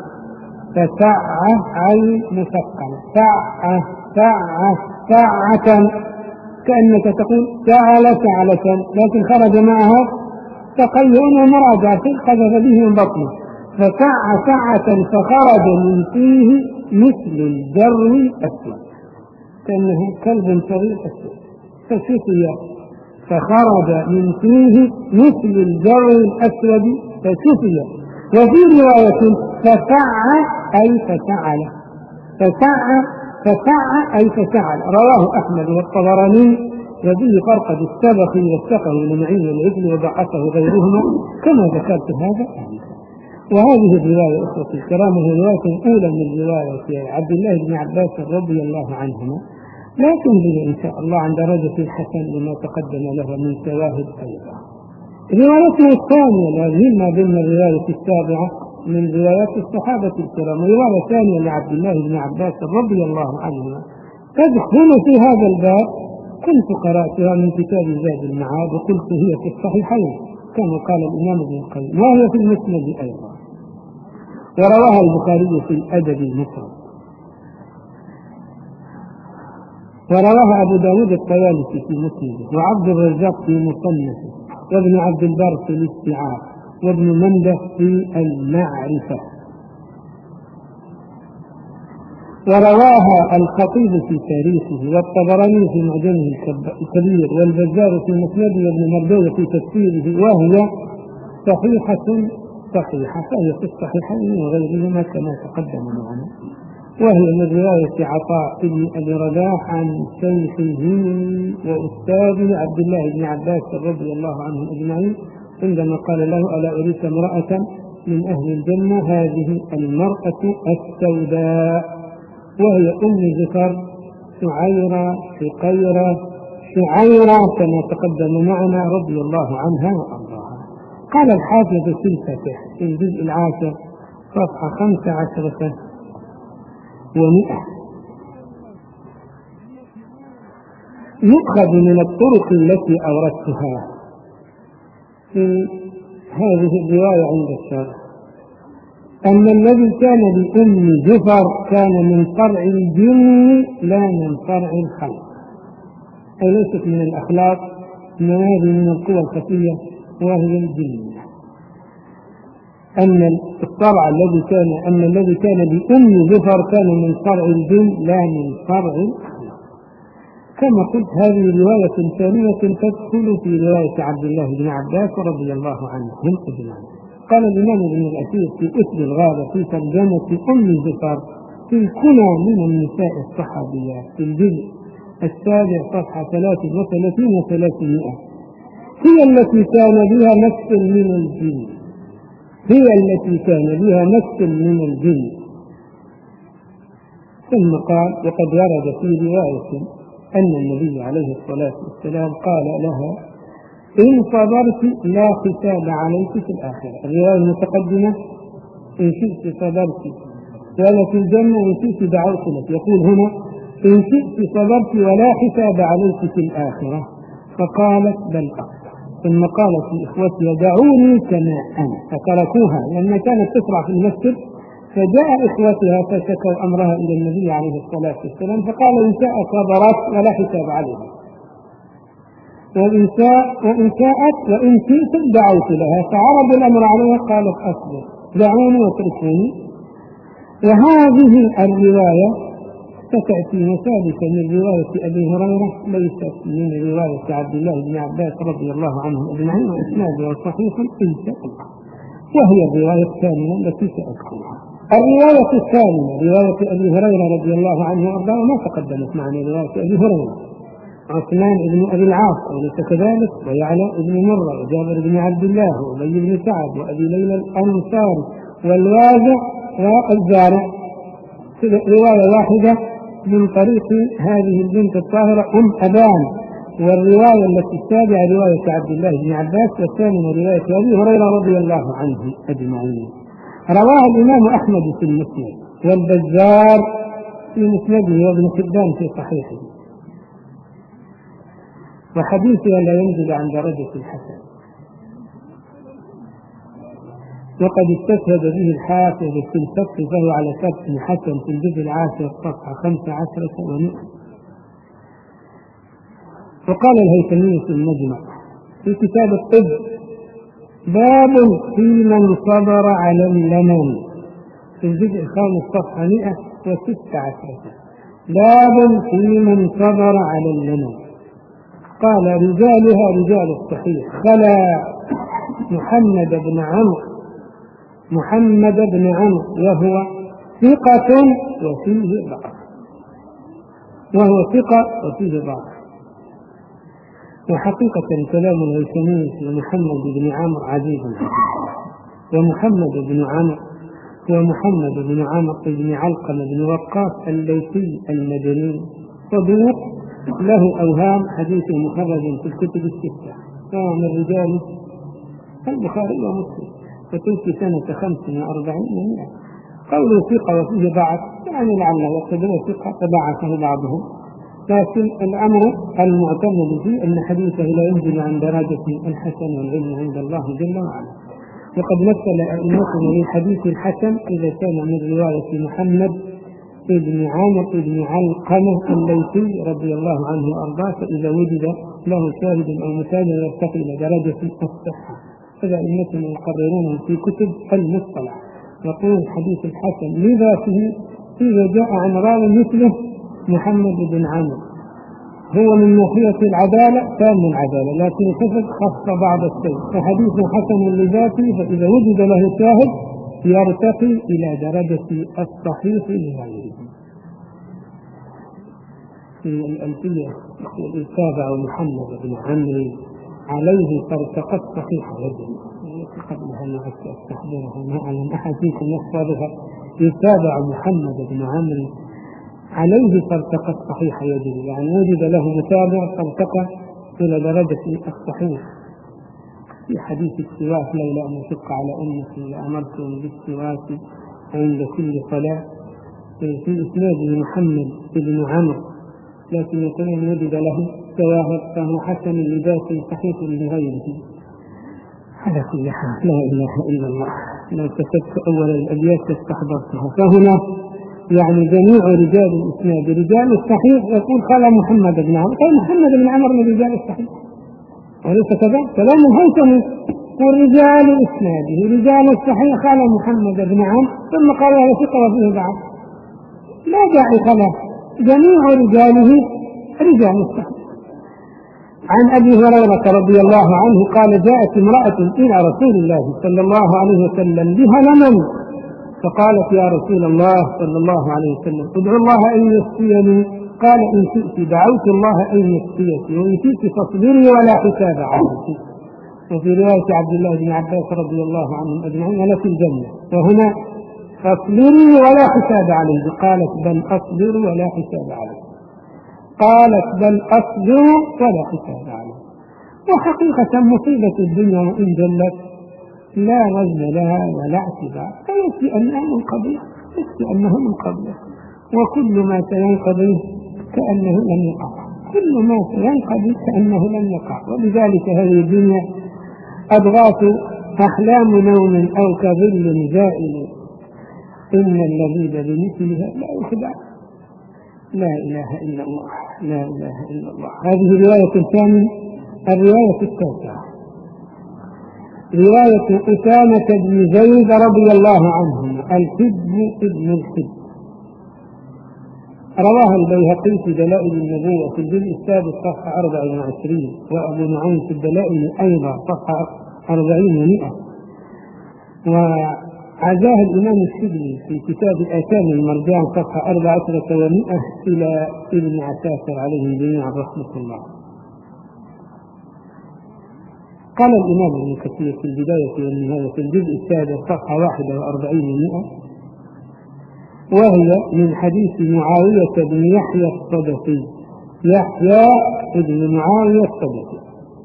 ففعه أي مثقلة، فعه فعه فعة، كأنك تقول فعل فعلة، لكن خرج معها تقيؤ ومراجعة قذف به من بطنه. ففع فعة فخرج من فيه مثل الجر الأسود، كأنه كلب صغير أسود فشفي، فخرج من فيه مثل الجر الأسود فشفي. وفي رواية ففع أي ففعل، ففع ففع أي ففعل، رواه أحمد والطبراني وبه فرقد السبخي والسقه لمعين والعجل وضعفه غيرهما كما ذكرت هذا آنفا. وهذه الرواية أخوتي الكرام هي رواية أولى من رواية عبد الله بن عباس رضي الله عنهما، لكن به إن شاء الله عند درجة الحسن لما تقدم له من شواهد أيضا. روايتنا الثانية لازم ما بين الرواية السابعة من روايات الصحابة الكرام، رواية ثانية لعبد الله بن عباس رضي الله عنهما تدخل في هذا الباب، كنت قرأتها من كتاب زاد المعاد وقلت هي في الصحيحين كما قال الإمام ابن القيم، وهي في المسند أيضا، ورواها البخاري في الأدب المفرد، ورواها أبو داود الطيالسي في مسنده، وعبد الرزاق في مصنفه، وابن عبد البر في الاستيعاب، وابن منده في المعرفة، ورواها الخطيب في تاريخه، والطبراني في معجمه الكبير، والبزار في مسنده، وابن مردويه في تفسيره، وهي صحيحة صحيحة، فهي في الصحيحين وغيرهما كما تقدم معنا. وهي من رواية عطاء بن أبي رباح عن شيخه وأستاذه عبد الله بن عباس رضي الله عنهم أجمعين عندما قال له ألا أريك امرأة من أهل الجنة، هذه المرأة السوداء، وهي أم ذكر شعيرة شقيرة شعيرة كما تقدم معنا رضي الله عنها وأرضاها. قال الحافظ في الفتح في الجزء العاشر صفحة خمس عشرة ومئة: يؤخذ من الطرق التي أوردتها في هذه الرواية عند الشرع أن الذي كان بأم جفر كان من فرع الجن لا من فرع الخلق، أي ليست من الأخلاق، إنما هذه من القوى الخفية وهي الجن. أن الطبع الذي كان أن الذي كان بأم جفر كان من فرع الجن لا من فرع الخلق. كما قلت هذه رواية ثانية تدخل في رواية عبد الله بن عباس رضي الله عنهم أجمعين. قال الإمام ابن الأثير في أسد الغابة في ترجمة أم جفر في كنى من النساء الصحابيات في الجزء السابع صفحة ثلاث وثلاثين وثلاثمائة: هي التي كان بها نفس من الجن، هي التي كان بها نفس من الجن. ثم قال: وقد ورد في رواية أن النبي عليه الصلاة والسلام قال لها: إن صبرت لا حساب عليك في الآخرة. الرواية المتقدمة: إن شئت صبرت ولا في الجنة، إن شئت دعوت لك. يقول هنا: إن شئت صبرت ولا حساب عليك في الآخرة. فقالت: بل أصبر. ثم قالت لإخوتها دعوني كما أنا، فتركوها لما كانت تسرع في المسجد، فجاء إخوتها فشكوا أمرها إلى النبي عليه الصلاة والسلام، فقال إن شاءت صبرت ولا حساب عليها، وإن شاءت وإن شئت دعوت لها، فعرض الأمر عليها قالت أصبر دعوني واتركوني. وهذه الرواية ستأتي مثالثة من رواية أبي هريرة ليست من رواية عبد الله بن عباس رضي الله عنه أجمعين، وإسنادها صحيح إن شاء الله، وهي الرواية الثانية التي سأذكرها. الرواية الثانية رواية أبي هريرة رضي الله عنه وأرضاه، وما تقدمت معنا رواية أبي هريرة، عثمان بن أبي العاص أوليس كذلك، ويعلى بن مرة، وجابر بن عبد الله، وأبي بن سعد، وأبي ليلى الأنصاري، والوازع والزارع، رواية واحدة من طريق هذه البنت الطاهرة أم أبان. والرواية التي السابعة رواية عبد الله بن عباس، والثامنة رواية أبي هريرة رضي الله عنه أجمعين. رواها الإمام أحمد في المسند، والبزار في مسنده، وابن حبان في صحيحه، وحديثها لا ينزل عن درجة الحسن، وقد استشهد به الحافظ في الفتح، فهو على شرط حسن في الجزء العاشر صفحة خمسة عشرة ومئة. وقال الهيثمي في المجمع في كتاب الطب باب في من صبر على اللمم في الجزء الخامس صفحة مئة وستة عشرة، باب في من صبر على اللمم. قال رجالها رجال الصحيح، خلا محمد بن عمرو محمد بن عمرو وهو ثقة وفيه ضعف، وهو ثقة وفيه ضعف. وحقيقة كلام الهيثمي في محمد بن عمرو عزيز، ومحمد بن عمرو هو محمد بن عمرو بن علقمة بن وقاص الليثي المدني، صدوق له أوهام، حديث مخرج في الكتب الستة، وهو من رجال البخاري ومسلم، وتوفي سنة خمس وأربعين ومئة. قوله ثقة وفيه ضعف يعني لعله يقتضي ثقة فضعفه بعضهم، لكن الأمر المعتمد فيه أن حديثه لا ينزل عن درجة الحسن والعلم عند الله جل وعلا. وقد مثل أئمتنا للحديث الحسن إذا كان من رواية محمد بن عامر بن علقمة الليثي رضي الله عنه وأرضاه، فإذا وجد له شاهد أو متابع يرتقي إلى درجة الصحة. هذا أئمتنا يقررونه في كتب المصطلح، يقول حديث الحسن لذاته إذا جاء عن راوي مثله محمد بن عامر، هو من ناحية العدالة تام العدالة، لكن كفت خف بعض الشيء، فحديث حسن لذاته فإذا وجد له شاهد يرتقي إلى درجة الصحيح لغيره. في الألفية يتابع محمد بن عمرو عليه فارتقت صحيحة يده، قبلها ما أستحضرها ما أعلم أحد فيكم يحفظها، يتابع محمد بن عمرو عليه فارتقت صحيحة يده، يعني وجد له متابع فارتقى إلى درجة الصحيح. في حديث السواك لولا أن أشق على أمتي لأمرتهم بالسواك عند كل صلاة، في إسناده محمد بن عمرو، لكن يقولون وجد له شواهد فهو حسن لذاته صحيح لغيره. على كل حال لا إله إلا الله، لو كتبت أول الأبيات استحضرتها. فهنا يعني جميع رجال الإسناد رجال الصحيح، يقول قال محمد بن عمرو، قال محمد بن عمرو من رجال الصحيح، وليس كذلك كلام الهيثمي، والرجال إسناده رجال الصحيح قال محمد بن عمرو، ثم قال له ثقة وفيه ضعف، لا داعي خلاف، جميع رجاله رجال الصحيح. عن أبي هريرة رضي الله عنه قال جاءت امرأة إلى رسول الله صلى الله عليه وسلم بها لمن، فقالت يا رسول الله صلى الله عليه وسلم ادعو الله أن يشفيني، قال إن شئت دعوت الله أن يشفيك، وإن شئت فاصبري ولا حساب عليك. وفي رواية عبد الله بن عباس رضي الله عنهم أجمعين لك الجنة، وهنا فاصبري ولا حساب عليك، قالت بل أصبر ولا حساب عليك، قالت بل أصبر ولا حساب عليك. وحقيقة مصيبة الدنيا وإن جلت لا وزن لها ولا اعتبار، فيكفي أنها منقضية، يكفي أنه منقضية، وكل ما سينقضي كأنه لم يقع. كل ما سينقضي كأنه لم يقع. وبذلك هذه الدنيا أضغاث أحلام نوم أو كظل زائل، إن اللذيذ بمثلها لا يخدع. لا إله إلا الله، لا إله إلا الله. هذه الرواية الثانية. الرواية التاسعة رواية أسامة بن زيد رضي الله عنه الحب ابن الحب، رواها البيهقي في دلائل النبوة في الجزء السادس صفحة أربع وعشرين، وأبو نعيم في الدلائل أيضا صفحة أربعين ومئة، وعزاها الإمام الشبلي في كتاب آثام المرجان صفحة أربع عشرة ومئة إلى ابن عساكر عليه جميعا رحمة الله. قال الإمام ابن كثير في البداية والنهاية في الجزء السادس صفحة واحدة وأربعين ومئة، وهي من حديث معاوية بن يحيى الصدفي. يحيى بن معاوية الصدفي،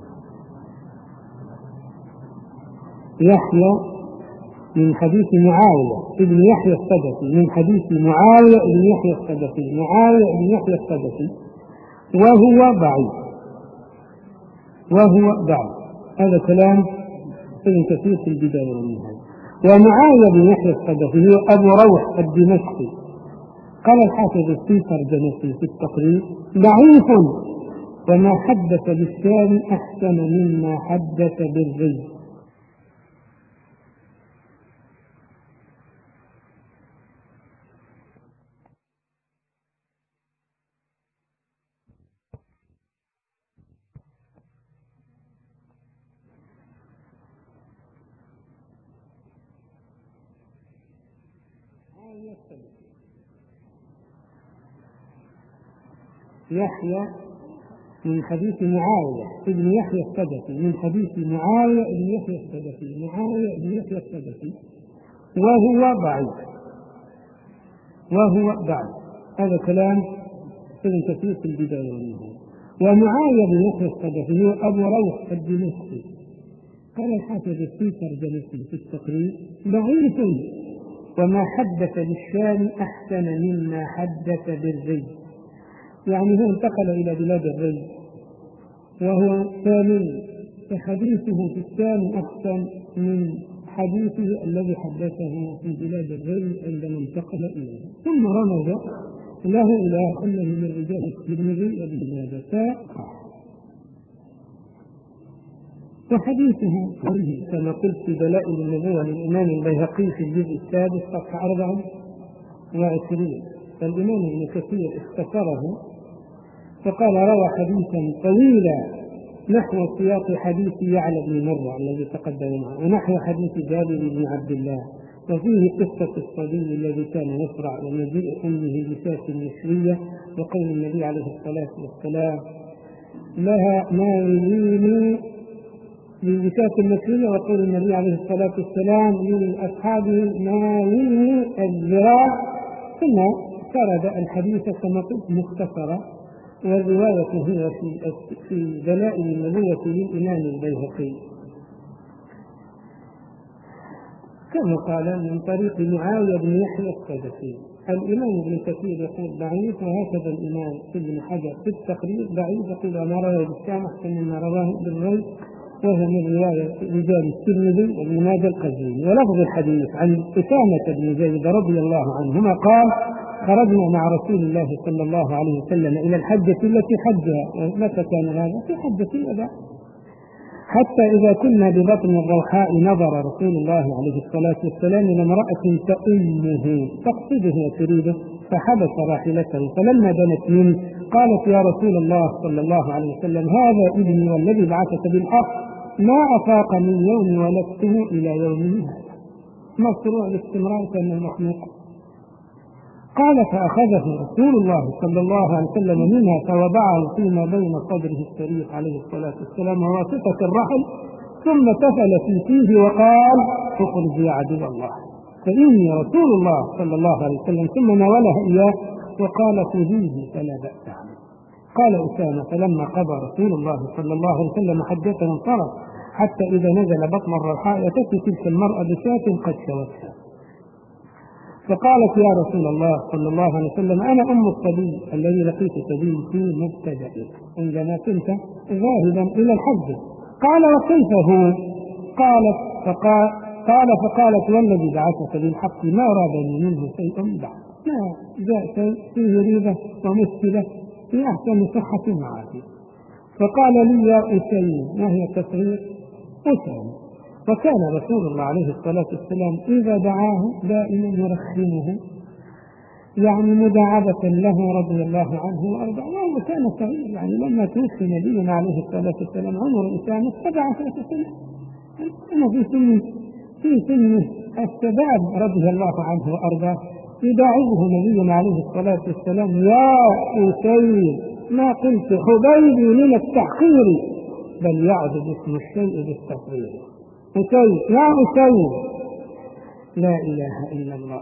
يحيى من حديث معاوية بن يحيى الصدفي، من حديث معاوية بن يحيى الصدفي، معاوية بن يحيى الصدفي، وهو ضعيف، وهو ضعيف. هذا كلام ابن كثير في البداية والنهاية. ومعاوية بن يحيى الصدفي هو أبو روح الدمشقي. قال الحافظ في ترجمته في التقريب: ضعيف، وما حدث بالشام أحسن مما حدث بالري. يحيى من حديث معاوية ابن يحيى الصدفي، من حديث معاوية ابن يحيى الصدفي، معاوية ابن يحيى الصدفي، وهو ضعيف، وهو ضعيف. هذا كلام ابن كثير في البداية والنهاية. ومعاوية بن يحيى الصدفي هو أبو روح الدمشقي. قال الحافظ في ترجمته في التقريب: ضعيف، وما حدث بالشام أحسن مما حدث بالري. يعني هو انتقل إلى بلاد الري وهو شامي، فحديثه في الشام أحسن من حديثه الذي حدثه في بلاد الري عندما انتقل إليه. ثم رمز له إلى أنه من رجال الترمذي وابن ماجه فقع. وحديثه كما قلت في دلائل النبوة للإمام البيهقي في الجزء السادس صفحة أربعة وعشرين، فالإمام ابن كثير اختصره فقال: روى حديثا طويلا نحو سياق حديث يعلى بن مرة الذي تقدم معه، ونحو حديث جابر بن عبد الله، وفيه قصة الصبي الذي كان يسرع ومجيء أمه بشاة مشوية، وقول النبي عليه الصلاة والسلام لها ما يليني بشاة مشوية، وقول النبي عليه الصلاة والسلام لأصحابه ما يليني الذراع. ثم سرد الحديث كما قلت مختصرا، والرواية هي في في دلائل النبوة للإمام البيهقي كما قال من طريق معاوية بن يحيى الصدفي. الإمام ابن كثير يقول ضعيف، وهكذا الإمام ابن حجر في التقريب ضعيف، يقول ما رواه بالشام أحسن مما رواه بالري، وهو من رواية رجال الترمذي وابن ماجه القزويني. ولفظ الحديث عن أسامة بن زيد رضي الله عنهما قال: خرجنا مع رسول الله صلى الله عليه وسلم إلى الحجة التي حجها. متى كان هذا؟ في حجة الوداع. حتى إذا كنا ببطن الروحاء نظر رسول الله عليه الصلاة والسلام إلى امرأة تؤمه تقصده وتريده، فحبس راحلته، فلما دنت منه قالت: يا رسول الله صلى الله عليه وسلم هذا ابني والذي بعثك بالحق ما أفاق من يوم ولدته إلى يومه هذا. مشروع الاستمرار كان مخلوق. قال: فأخذه رسول الله صلى الله عليه وسلم منها فوضعه فيما بين صدره الشريف عليه الصلاة والسلام وواسطة الرحل، ثم تفل في فيه وقال: اخرج يا عدو الله فإني رسول الله صلى الله عليه وسلم. ثم ناولها إياه وقال: خذيه فلا بأس عليه. قال أسامة: فلما قضى رسول الله صلى الله عليه وسلم حجته انصرف، حتى إذا نزل بطن الروحاء أتت تلك المرأة بشاة قد شوتها، فقالت يا رسول الله صلى الله عليه وسلم أنا أم الصبي الذي لقيت سبيل في مبتدئك عندما كنت ذاهبا إلى الحج. قال وكيف هو؟ قالت فقال قال فقالت والذي بعثك بالحق ما رابني منه شيء بعد، ما جاء شيء فيه ريبة ومشكلة في أحسن صحة وعافية. فقال لي يا أسيم، ما هي تصغير أسيم. وكان رسول الله عليه الصلاة والسلام إذا دعاه دائما يرخمه، يعني مداعبة له رضي الله عنه وأرضاه، وهو كان صغير، يعني لما توفي نبينا عليه الصلاة والسلام عمر الإنسان سبع عشرة سنة، أنا في سن في سن الشباب رضي الله عنه وأرضاه، يداعبه نبينا عليه الصلاة والسلام يا أسيم، ما قلت حبيبي من التحقير بل يعذب اسم الشيء بالتصغير. أسيم يا أسيم، لا إله إلا الله،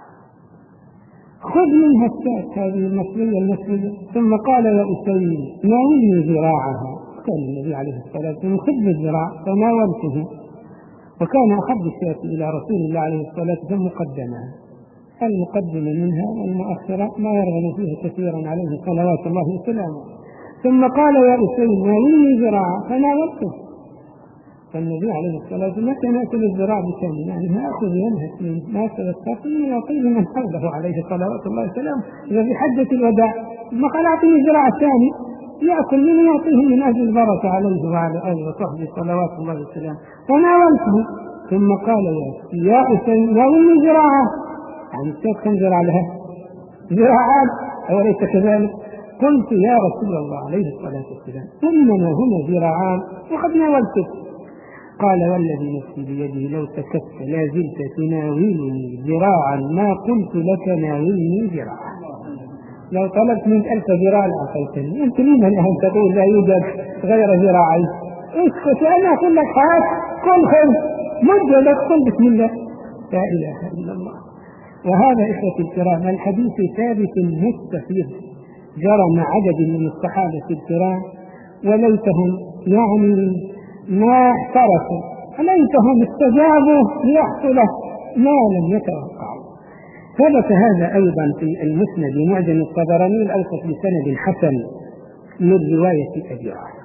خذ منها الشاة هذه المصرية المصرية. ثم قال يا أسيم ناولني ذراعها، كان النبي عليه الصلاة والسلام خذ بالذراع، فناولته. وكان أحب الشاة إلى رسول الله عليه الصلاة والسلام مقدمها، المقدمة منها والمؤخرة ما يرغب فيه كثيرا عليه صلوات الله وسلامه. ثم قال يا أسيم ناولني ذراعها، فناولته. فالنبي عليه الصلاة والسلام كان يأكل الذراع بكامل، يعني ما أخذ ينهى ما يستطيع من يعطيه من حوله عليه صلوات الله وسلامه. إذا في حجة الوداع ما قال أعطيني الذراع الثاني يأكل منه يعطيه من أجل البركة عليه وعلى آله وصحبه صلوات الله وسلامه. فناولته. ثم قال يا يا أسيم ناولني ذراعه، يعني الشيخ كم ذراع لها؟ ذراعان أوليس كذلك؟ قلت يا رسول الله عليه الصلاة والسلام إنما هنا ذراعان وقد ناولتك. قال والذي نفسي بيده لو سكت لا زلت تناولني ذراعا ما قلت لك ناولني ذراعا، لو طلبت منك ألف ذراع لأعطيتني، أنت مين أن تقول لا يوجد غير ذراعي؟ اسكت، أنا أقول لك هات كل خير مجدك قل بسم الله لا إله إلا الله. وهذا إخوة الكرام الحديث ثابت مستفيض جرى مع عدد من الصحابة الكرام، وليتهم يعني ما احترسوا، ليتهم استجابوا ليحصل ما لم يتوقعوا. ثبت هذا أيضا في المسند معجم الطبراني الأوسط بسند حسن من رواية أبي هريرة،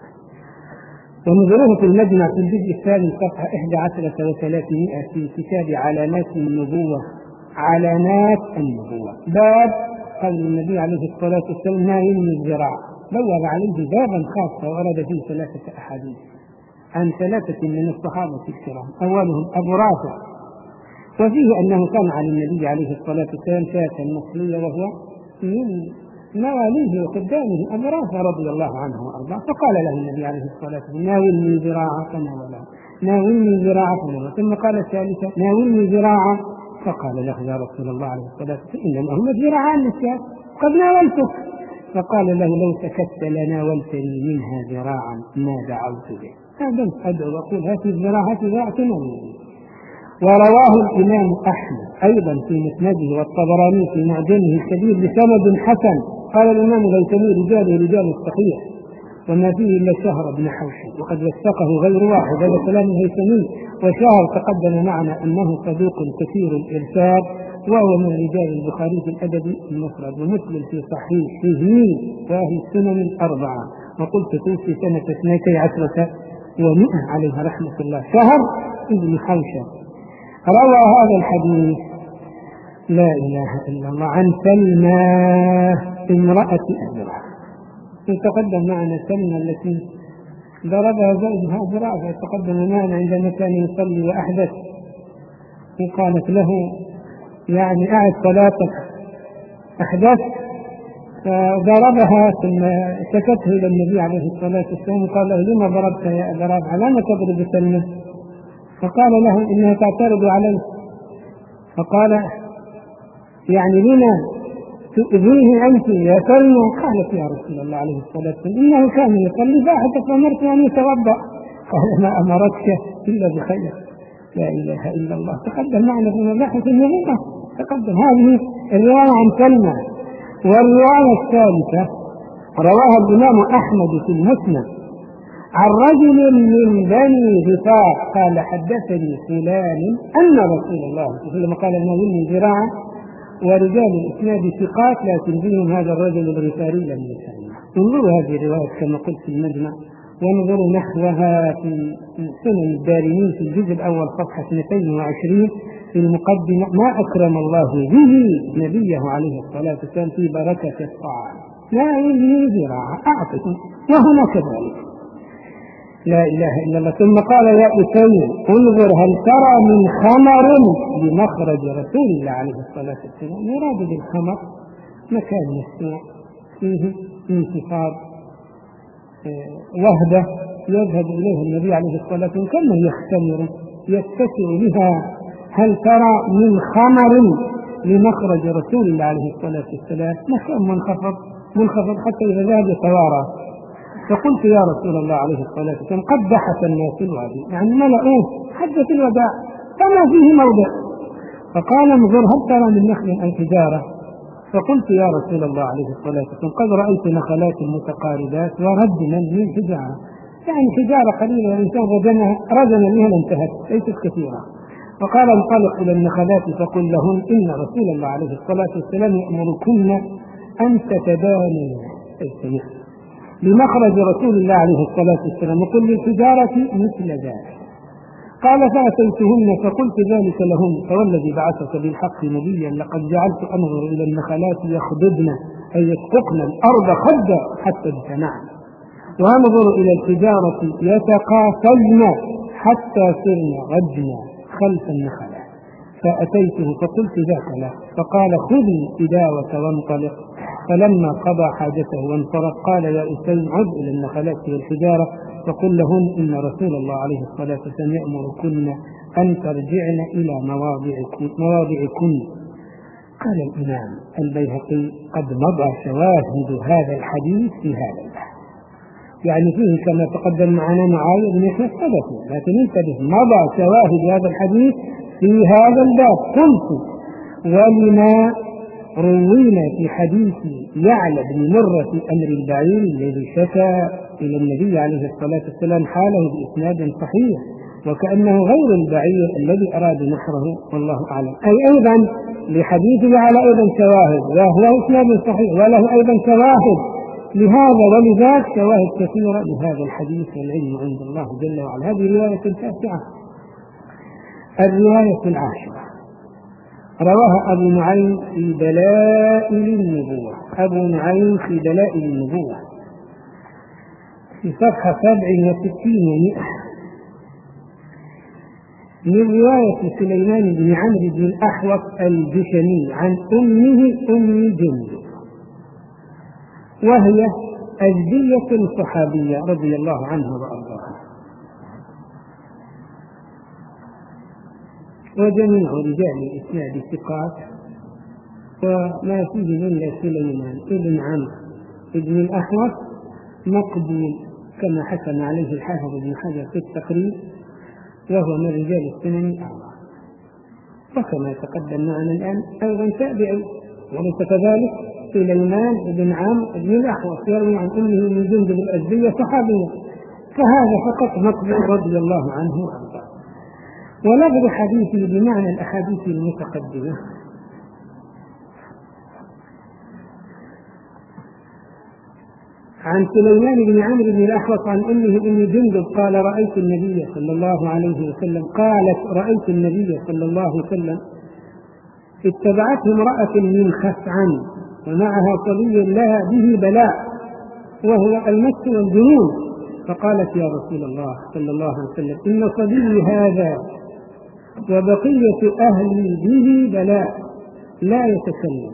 ونظروه في المجمع في الجزء الثاني صفحة إحدى عشرة وثلاثمائة في كتاب علامات النبوة، علامات النبوة، باب قول النبي عليه الصلاة والسلام ناولني الذراع، بوب عليه بابا خاصا ورد فيه ثلاثة أحاديث عن ثلاثة من الصحابة الكرام، أولهم أبو رافع، وفيه أنه كان على النبي عليه الصلاة والسلام شاة مصرية وهو من مواليه وقدامه أبو رافع رضي الله عنه وأرضاه، فقال له النبي عليه الصلاة والسلام ناولني ذراعا فناوله، ناولني ذراعا فناوله. ثم قال الثالثة ناولني ذراعا، فقال له يا رسول الله عليه الصلاة والسلام إنما هم ذراعان للشاة قد ناولتك. فقال له لو سكت لناولتني منها ذراعا ما دعوت به، هذا أدعو وأقول هات الذراع هات الذراع تناولني. ورواه الإمام أحمد أيضا في مسنده والطبراني في معجمه الكبير بسند حسن. قال الإمام الهيثمي رجاله رجال الصحيح وما فيه إلا شهر بن حوشب، وقد وثقه غير واحد، هذا كلام الهيثمي. وشهر تقدم معنا أنه صدوق كثير الإرسال، وهو من رجال البخاري في الأدب المفرد ومسلم في صحيحه وأهل السنن الأربعة. وقلت توفي سنة اثنتي عشرة ومئة عليها رحمة الله، شهر ابن حوشب. روى هذا الحديث لا إله إلا الله عن سلمى امرأة أبرة، يتقدم معنا سلمى التي ضربها زوجها ذراعها، يتقدم معنا عندما كان يصلي وأحدث وقالت له يعني أعد صلاتك، أحدث فضربها، ثم شكته إلى النبي عليه الصلاة والسلام قال له لما ضربت يا أبا رافع، لما تضرب سلمى؟ فقال له إنها تعترض عليه، فقال يعني لما تؤذيه أنت يا سلمى؟ قالت يا رسول الله عليه الصلاة والسلام إنه كان يصلي فأحدث فأمرت أن يتوضأ، قال ما أمرتك إلا بخير، لا إله إلا الله. تقدم معنا في مباحث النبوة، تقدم هذه الرواية عن سلمى. والرواية الثالثة رواها الإمام أحمد في المسند عن رجل من بني غفار قال حدثني فلان أن رسول الله لما قال ناولني ذراعا ورجال الإسناد ثقات لكن فيهم هذا الرجل الغفاري لم يسمع. انظروا هذه الرواية كما قلت في المجمع، وانظروا نحوها في سنن الدارمي في الجزء الأول صفحة اثنين وعشرين في المقدمة: ما أكرم الله به نبيه عليه الصلاة والسلام في بركة الطعام، لا يجي ذراع أعطكم، وهنا كذلك. لا إله إلا الله. ثم قال: يا أسير انظر هل ترى من خمر لمخرج رسول الله عليه الصلاة والسلام. يراد بالخمر مكان مسموع فيه انتصاب وهدة يذهب إليه النبي عليه الصلاة والسلام كما يختمر يتسع بها. هل ترى من خمر لمخرج رسول الله عليه الصلاة والسلام، مكان منخفض منخفض حتى إذا ذهب يتوارى. فقلت: يا رسول الله عليه الصلاة والسلام قد دحت الناس الوادي، يعني ملأوه حجة الوداع فما فيه موضع. فقال: انظر هل ترى من نخل أو حجارة؟ فقلت: يا رسول الله عليه الصلاة والسلام قد رأيت نخلات متقاربات وردما من حجارة، يعني حجارة قليلة الإنسان رجمها رجما بها لانتهت ليست كثيرة. فقال: انطلق إلى النخلات فقل لهن إن رسول الله عليه الصلاة والسلام يأمركن أن تتبانين لمخرج رسول الله عليه الصلاة والسلام، وقل للحجارة مثل ذلك. قال: فأتيتهن فقلت ذلك لهن، فوالذي بعثك بالحق نبيا لقد جعلت أنظر إلى النخلات يخضبن أي يسققن الأرض خدا حتى اجتمعن، وأنظر إلى الحجارة يتقاطعن حتى صرن غجنا خلف النخلات. فأتيته فقلت: ذاك له. فقال: خذي إداوة وانطلق. فلما قضى حاجته وانصرف قال: يا أسير عد إلى النخلات والحجارة فقل لهن إن رسول الله عليه الصلاة والسلام يأمركن أن ترجعن إلى مواضعكن, مواضعكن. قال الإمام البيهقي: قد مضى شواهد هذا الحديث في هذا البحث، يعني فيه كما تقدم معنا معايا بن يحيى الصدفي، لكن انتبه مضى شواهد هذا الحديث في هذا الباب. قلت: ولما روينا في حديث يعلى بن مرة أمر البعير الذي شكى إلى النبي عليه الصلاة والسلام حاله بإسناد صحيح، وكأنه غير البعير الذي أراد نحره والله أعلم. أي أيضا لحديث يعلى أيضا شواهد وهو إسناد صحيح وله أيضا شواهد لهذا ولذاك، شواهد كثيرة لهذا الحديث، والعلم عند الله جل وعلا. هذه رواية تاسعة. الرواية العاشرة رواها أبو نعيم في دلائل النبوة. أبو نعيم في دلائل النبوة في صفحة سبع وستين ومئة من رواية سليمان بن عمرو بن الأحوص الجشمي عن أمه أم جندب، وهي أزدية صحابية رضي الله عنها وأرضاها. وجميع رجال الإسناد ثقات، وما فيه إلا سليمان ابن عمرو ابن الأحوص مقبول كما حكم عليه الحافظ ابن حجر في التقريب، وهو من رجال السنن الأعلى. وكما تقدم معنا الآن أيضا تابعي وليس كذلك سليمان بن عمرو بن الأحوص يروي عن أمه من جندب الأزدية صحابية، فهذا فقط مقبول رضي الله عنه وأرضاه. ولفظ حديثه بمعنى الأحاديث المتقدمة. عن سليمان بن عمرو بن الأحوص عن أمه أم جندب قال: رأيت النبي صلى الله عليه وسلم قالت رأيت النبي صلى الله عليه وسلم اتبعته امرأة من خثعم ومعها صبي لها به بلاء وهو المس والجنون، فقالت: يا رسول الله صلى الله عليه وسلم إن صبي هذا وبقية أهلي به بلاء لا يتكلم.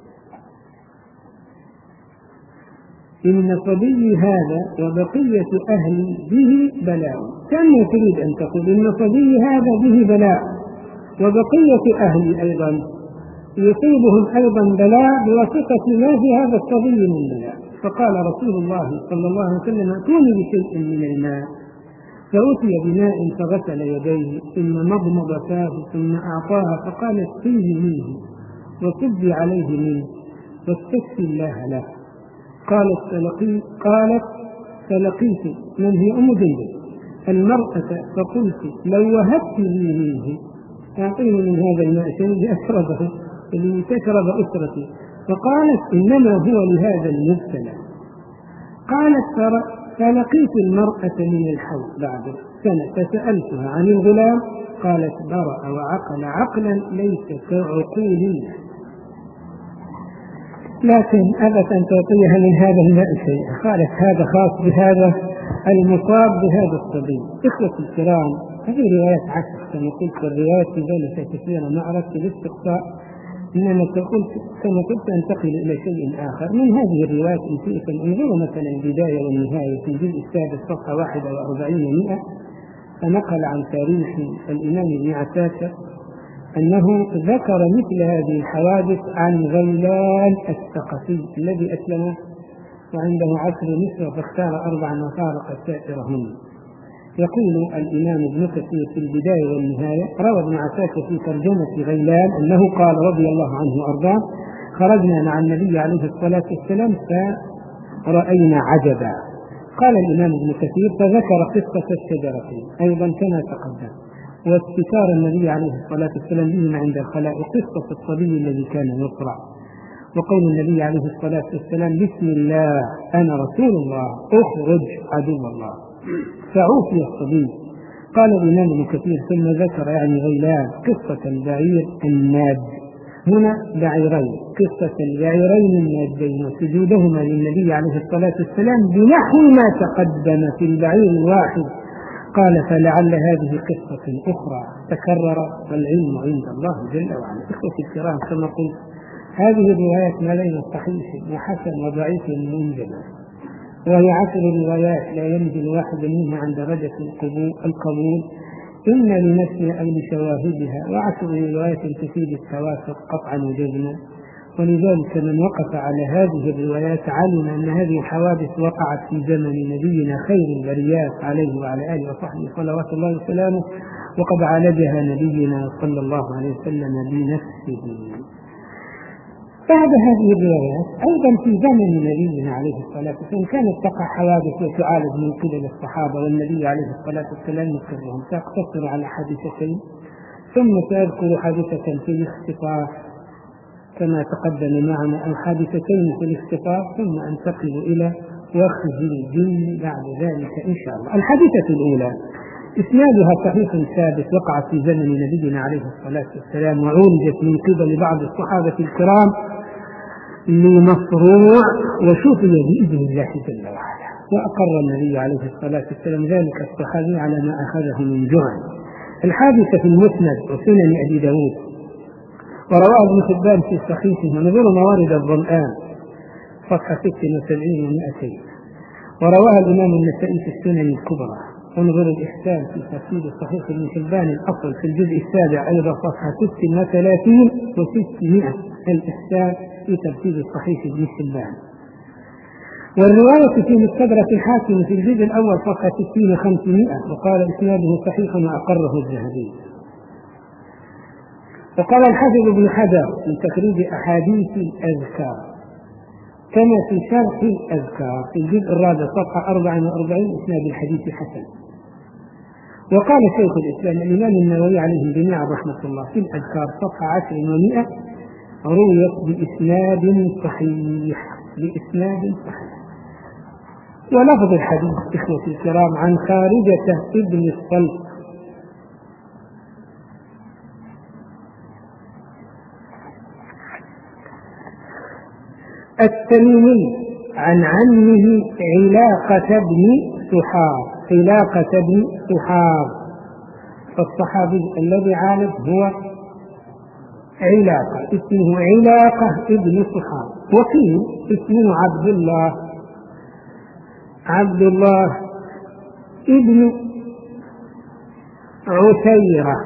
إن صبي هذا وبقية أهلي به بلاء، كان تريد أن تقول إن صبي هذا به بلاء وبقية أهلي أيضا يصيبهم أيضا بلاء بواسطة ما في هذا الصبي من بلاء. فقال رسول الله صلى الله عليه وسلم: ائتوني بشيء من الماء، فأتي بماء فغسل يديه ثم مضمض فاه ثم أعطاها فقالت: فيه منه وصبي عليه منه واستكفي الله له. قالت فلقيت قالت فلقيت من هي أم جندب المرأة فقلت: لو وهبت لي منه أعطيني من هذا الماء شيء أشربه لتشرب أسرتي. فقالت إنما هو لهذا المبتلى. قالت فلقيت المرأة من الحوض بعد سنة فسألتها عن الغلام قالت برأ وعقل عقلا ليس كعقولنا، لكن أبت أن تعطيها من هذا الماء شيئا. قالت هذا خاص بهذا المصاب بهذا الصبي. إخوة الكرام، هذه روايات عكس كما قلت، الروايات في ذلك كثيرا ما أردت الاستقصاء، إنما قلت كما قلت أنتقل إلى شيء آخر. من هذه الروايات إن شئتم انظروا مثلا البداية والنهاية في الجزء السادس صفحة واحد وأربعين ومئة، فنقل عن تاريخ الإمام ابن عساكر أنه ذكر مثل هذه الحوادث عن غيلان الثقفي الذي أسلم وعنده عشر نسوة فاختار أربعا وفارق سائرهن. يقول الإمام ابن كثير في البداية والنهاية روى ابن عساكر في ترجمة غيلان أنه قال رضي الله عنه وأرضاه خرجنا مع النبي عليه الصلاة والسلام فرأينا عجبا. قال الإمام ابن كثير فذكر قصة الشجرتين أيضا كما تقدم، واستثار النبي عليه الصلاة والسلام بهم عند الخلاء، وقصة الصبي الذي كان يصرع، وقول النبي عليه الصلاة والسلام بسم الله أنا رسول الله أخرج عدو الله، فعوفي الصبي. قال الإمام ابن كثير ثم ذكر يعني غيلان قصة البعير الناد، هنا بعيرين، قصة البعيرين النادين وسجودهما للنبي عليه الصلاة والسلام بنحو ما تقدم في البعير الواحد. قال فلعل هذه قصة أخرى تكرر والعلم عند الله جل وعلا. إخوتي الكرام، كما قلت هذه الروايات ما بين صحيح وحسن وضعيف منجمة، وهي عشر روايات لا ينزل واحد منها عن درجة القبول إما لنفسها أو لشواهدها، وعشر روايات تفيد التوافق قطعا وجزما. ولذلك من وقف على هذه الروايات علم أن هذه الحوادث وقعت في زمن نبينا خير البريات عليه وعلى آله وصحبه صلوات الله وسلامه، وقد عالجها نبينا صلى الله عليه وسلم بنفسه. بعد هذه الروايات أيضا في زمن نبينا عليه الصلاة والسلام كانت تقع حوادث وتعالج من قبل الصحابة والنبي عليه الصلاة والسلام يكررهم. سأقتصر على حادثتين ثم سأذكر حادثة في الاختطاف كما تقدم معنا، أو حادثتين في الاختطاف ثم أنتقل إلى وخز الجن بعد ذلك إن شاء الله. الحادثة الأولى إسنادها صحيح ثابت وقعت في زمن نبينا عليه الصلاة والسلام، وعولجت من قبل بعض الصحابة الكرام لمصروع وشفي بإذن الله جل وعلا، وأقر النبي عليه الصلاة والسلام ذلك الصحابي على ما أخذه من جرعا. الحادثة في المسند وسنن أبي داود، ورواه ابن حبان في صحيحه ونظر موارد الظمآن صفحة ست وسبعين ومئتين، ورواها الإمام النسائي في السنن الكبرى، ونظر الإحسان في تفسير صحيح ابن حبان الأصل في الجزء السابع أيضا صفحة ست وثلاثين وستمائة، الإحسان في تفسير صحيح ابن حبان. والرواية في مستدرك الحاكم في الجزء الأول صفحة ستين وخمسمائة، وقال إسناده صحيح وأقره الذهبي. وقال الحافظ ابن حجر في تخريج أحاديث الأذكار كما في شرح الأذكار في الجزء الرابع صفحة أربعة وأربعين إسناد الحديث حسن. وقال شيخ الإسلام الإمام النووي عليه جميعا رحمة الله في الأذكار صفحة عشر ومئة رويت بإسناد صحيح بإسناد صحيح. ولفظ الحديث إخوتي الكرام عن خارجة ابن الصلت التميمي عن عمه علاقة بن سحار علاقة بن سحار، فالصحابي الذي عالج هو علاقة اسمه علاقة ابن سحار، وقيل اسمه عبد الله عبد الله ابن عتيرة.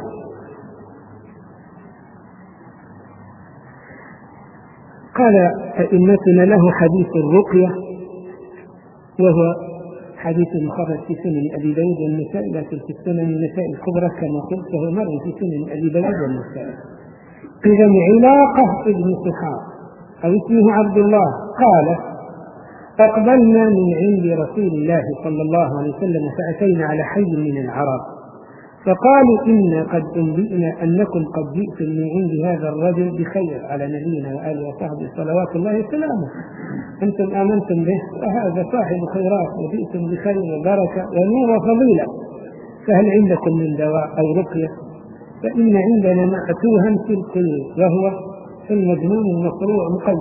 قال أئمتنا له حديث الرقية، وهو حديث مخرج في سنن أبي داود والنسائي، لكن في السنن النسائي الكبرى كما قلت فهو مر في سنن أبي داود والنسائي. إذا علاقة ابن سحار أو اسمه عبد الله قال أقبلنا من عند رسول الله صلى الله عليه وسلم فأتينا على حي من العرب، فقالوا إنا قد أنبئنا أنكم قد جئتم من عند هذا الرجل بخير على نبينا وآله وصحبه صلوات الله وسلامه، أنتم آمنتم به وهذا صاحب خيرات وجئتم بخير وبركة ونور وفضيلة، فهل عندكم من دواء أو رقية؟ فإن عندنا معتوها في القيود وهو المجنون المصروع مقيد.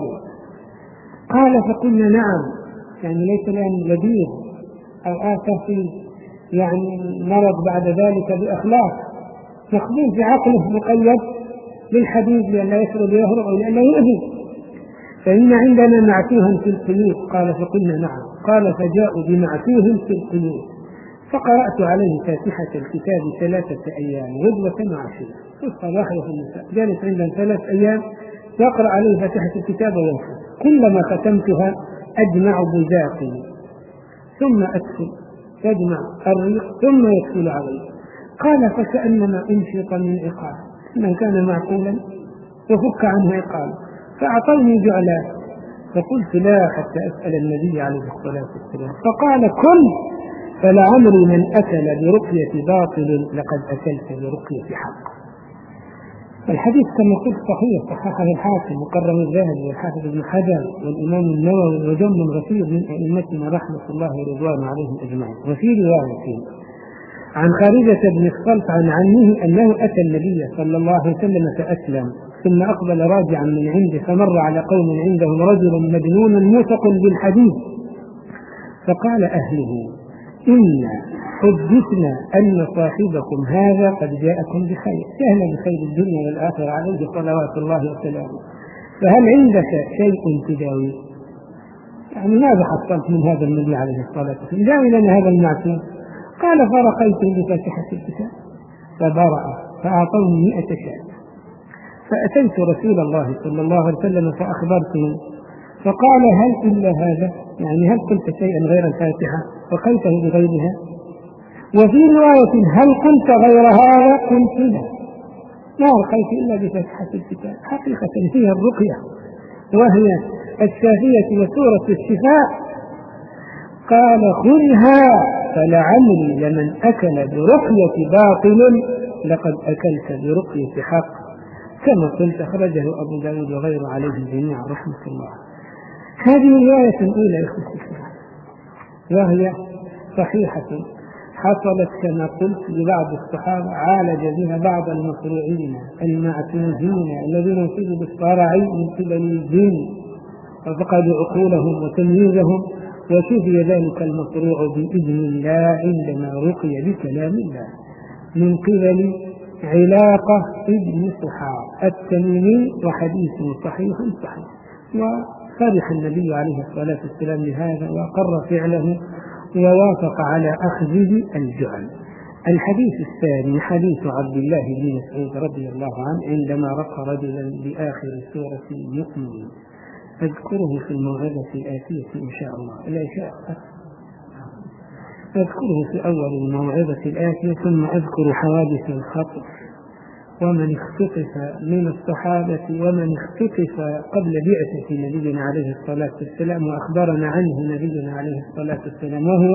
قال فقلنا نعم، يعني ليس لنا لبيب أو آتى في يعني مرض بعد ذلك بأخلاق، مخبوز في عقله مقيد للحديث لأن يخرج يهرب أو لأنه يؤذي، فإن عندنا معتوها في القيود. قال فقلنا نعم. قال فجاءوا بمعتوه في القيود فقرأت عليه فاتحة الكتاب ثلاثة أيام غدوة وعشية، قصة واحدة في النساء، جالس عندهم ثلاث أيام يقرأ عليه فاتحة الكتاب وينفذ، كلما ختمتها أجمع بزاقي ثم أكسل، يجمع الريق ثم يكسل عليه. قال فكأنما انشط من عقال، من كان معقولا وفك عنه عقال، فأعطوني جعلات فقلت لا حتى أسأل النبي عليه الصلاة والسلام، فقال كل، فلعمري من أكل برقية باطل لقد أكلت برقية حق. الحديث كما قلت صحيح، صححه الحاكم وقرر الذهبي والحافظ ابن حجر والإمام النووي وجم غفير من أئمتنا رحمة الله ورضوانه عليهم أجمعين. وفي رواية عن خارجة بن الصلت عن عمه أنه أتى النبي صلى الله عليه وسلم فأسلم، ثم أقبل راجعا من عنده فمر على قوم عندهم رجل مجنون موثق بالحديث، فقال أهله إن حدثنا أن صاحبكم هذا قد جاءكم بخير، جاءنا بخير الدنيا والآخرة عليه صلوات الله وسلامه، فهل عندك شيء تداوي؟ يعني ماذا حصلت من هذا النبي عليه الصلاة والسلام؟ داوي لنا هذا المعتوه. قال فرقيت بفاتحة الكتاب فبرأ فأعطوني مئة شاة، فأتيت رسول الله صلى الله عليه وسلم فأخبرته، فقال هل إلا هذا؟ يعني هل قلت شيئا غير الفاتحة؟ رقيته بغيرها. وفي رواية هل قلت غير هذا؟ قلت لا، ما رقيت إلا بفاتحة الكتاب. حقيقة فيها الرقية وهي الشافية وسورة الشفاء. قال خذها فلعمري لمن أكل برقية باطل لقد أكلت برقية حق، كما قلت أخرجه أبو داود وغيره عليه الجميع رحمة الله. هذه رواية أولى وهي صحيحة حصلت كما قلت لبعض الصحابة عالج بها بعض المصروعين المعتوهين الذين انصبوا بالصرع من قبل الجن وفقدوا عقولهم وتمييزهم، وشفي ذلك المصروع بإذن الله عندما رقي بكلام الله من قبل علاقة ابن صحاب التميمي، وحديث صحيح صحيح. وفرح النبي عليه الصلاة والسلام لهذا وقر فعله ووافق على أخذه الجعل. الحديث الثاني حديث عبد الله بن مسعود رضي الله عنه عندما رقى رجلا بآخر سورة المؤمنين، أذكره في الموعظة الآتية إن شاء الله، لا شاء أذكره في أول الموعظة الآتية، ثم أذكر حوادث الخطف ومن اختطف من الصحابة ومن اختطف قبل بعثة نبينا عليه الصلاة والسلام وأخبرنا عنه نبينا عليه الصلاة والسلام، وهو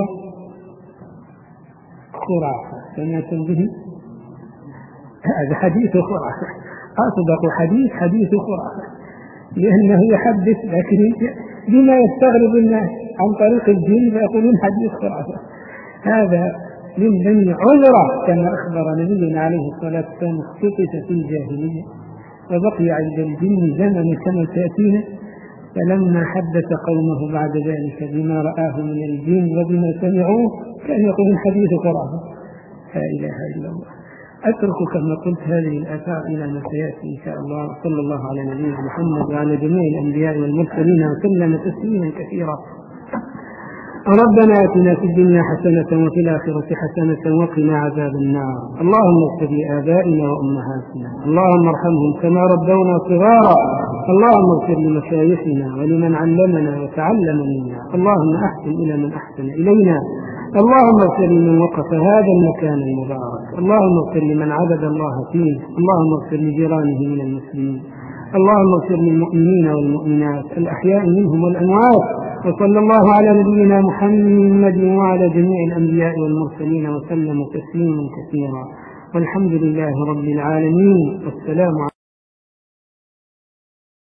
خرافة. سمعتم به؟ هذا حديث خرافة، أصدق حديث حديث خرافة، لأنه يحدث لكن بما يستغرب الناس عن طريق الجن فيقولون حديث خرافة. هذا من بني عذرة كما أخبر نبينا عليه الصلاة والسلام، اختطف في الجاهلية وبقي عند الجن زمن كما تأتينا، فلما حدث قومه بعد ذلك بما رآه من الجن وبما سمعوه كان يقول حديث خرافة. لا إله إلا الله. أترك كما قلت هذه الآثار إلى ما سيأتي إن شاء الله. صلى الله على نبينا محمد وعلى جميع الأنبياء والمرسلين وسلم تسليما كثيرا. ربنا آتنا في الدنيا حسنة وفي الآخرة حسنة وقنا عذاب النار. اللهم اغفر لآبائنا وأمهاتنا، اللهم ارحمهم كما ربونا صغارا، اللهم اغفر لمشايخنا ولمن علمنا وتعلم منا، اللهم أحسن إلى من أحسن إلينا، اللهم اغفر لمن وقف هذا المكان المبارك، اللهم اغفر لمن عبد الله فيه، اللهم اغفر لجيرانه من المسلمين، اللهم اغفر للمؤمنين والمؤمنات الأحياء منهم والأموات. وصلى الله على نبينا محمد وعلى جميع الأنبياء والمرسلين وسلم تسليما كثيرا. والحمد لله رب العالمين. والسلام عليكم.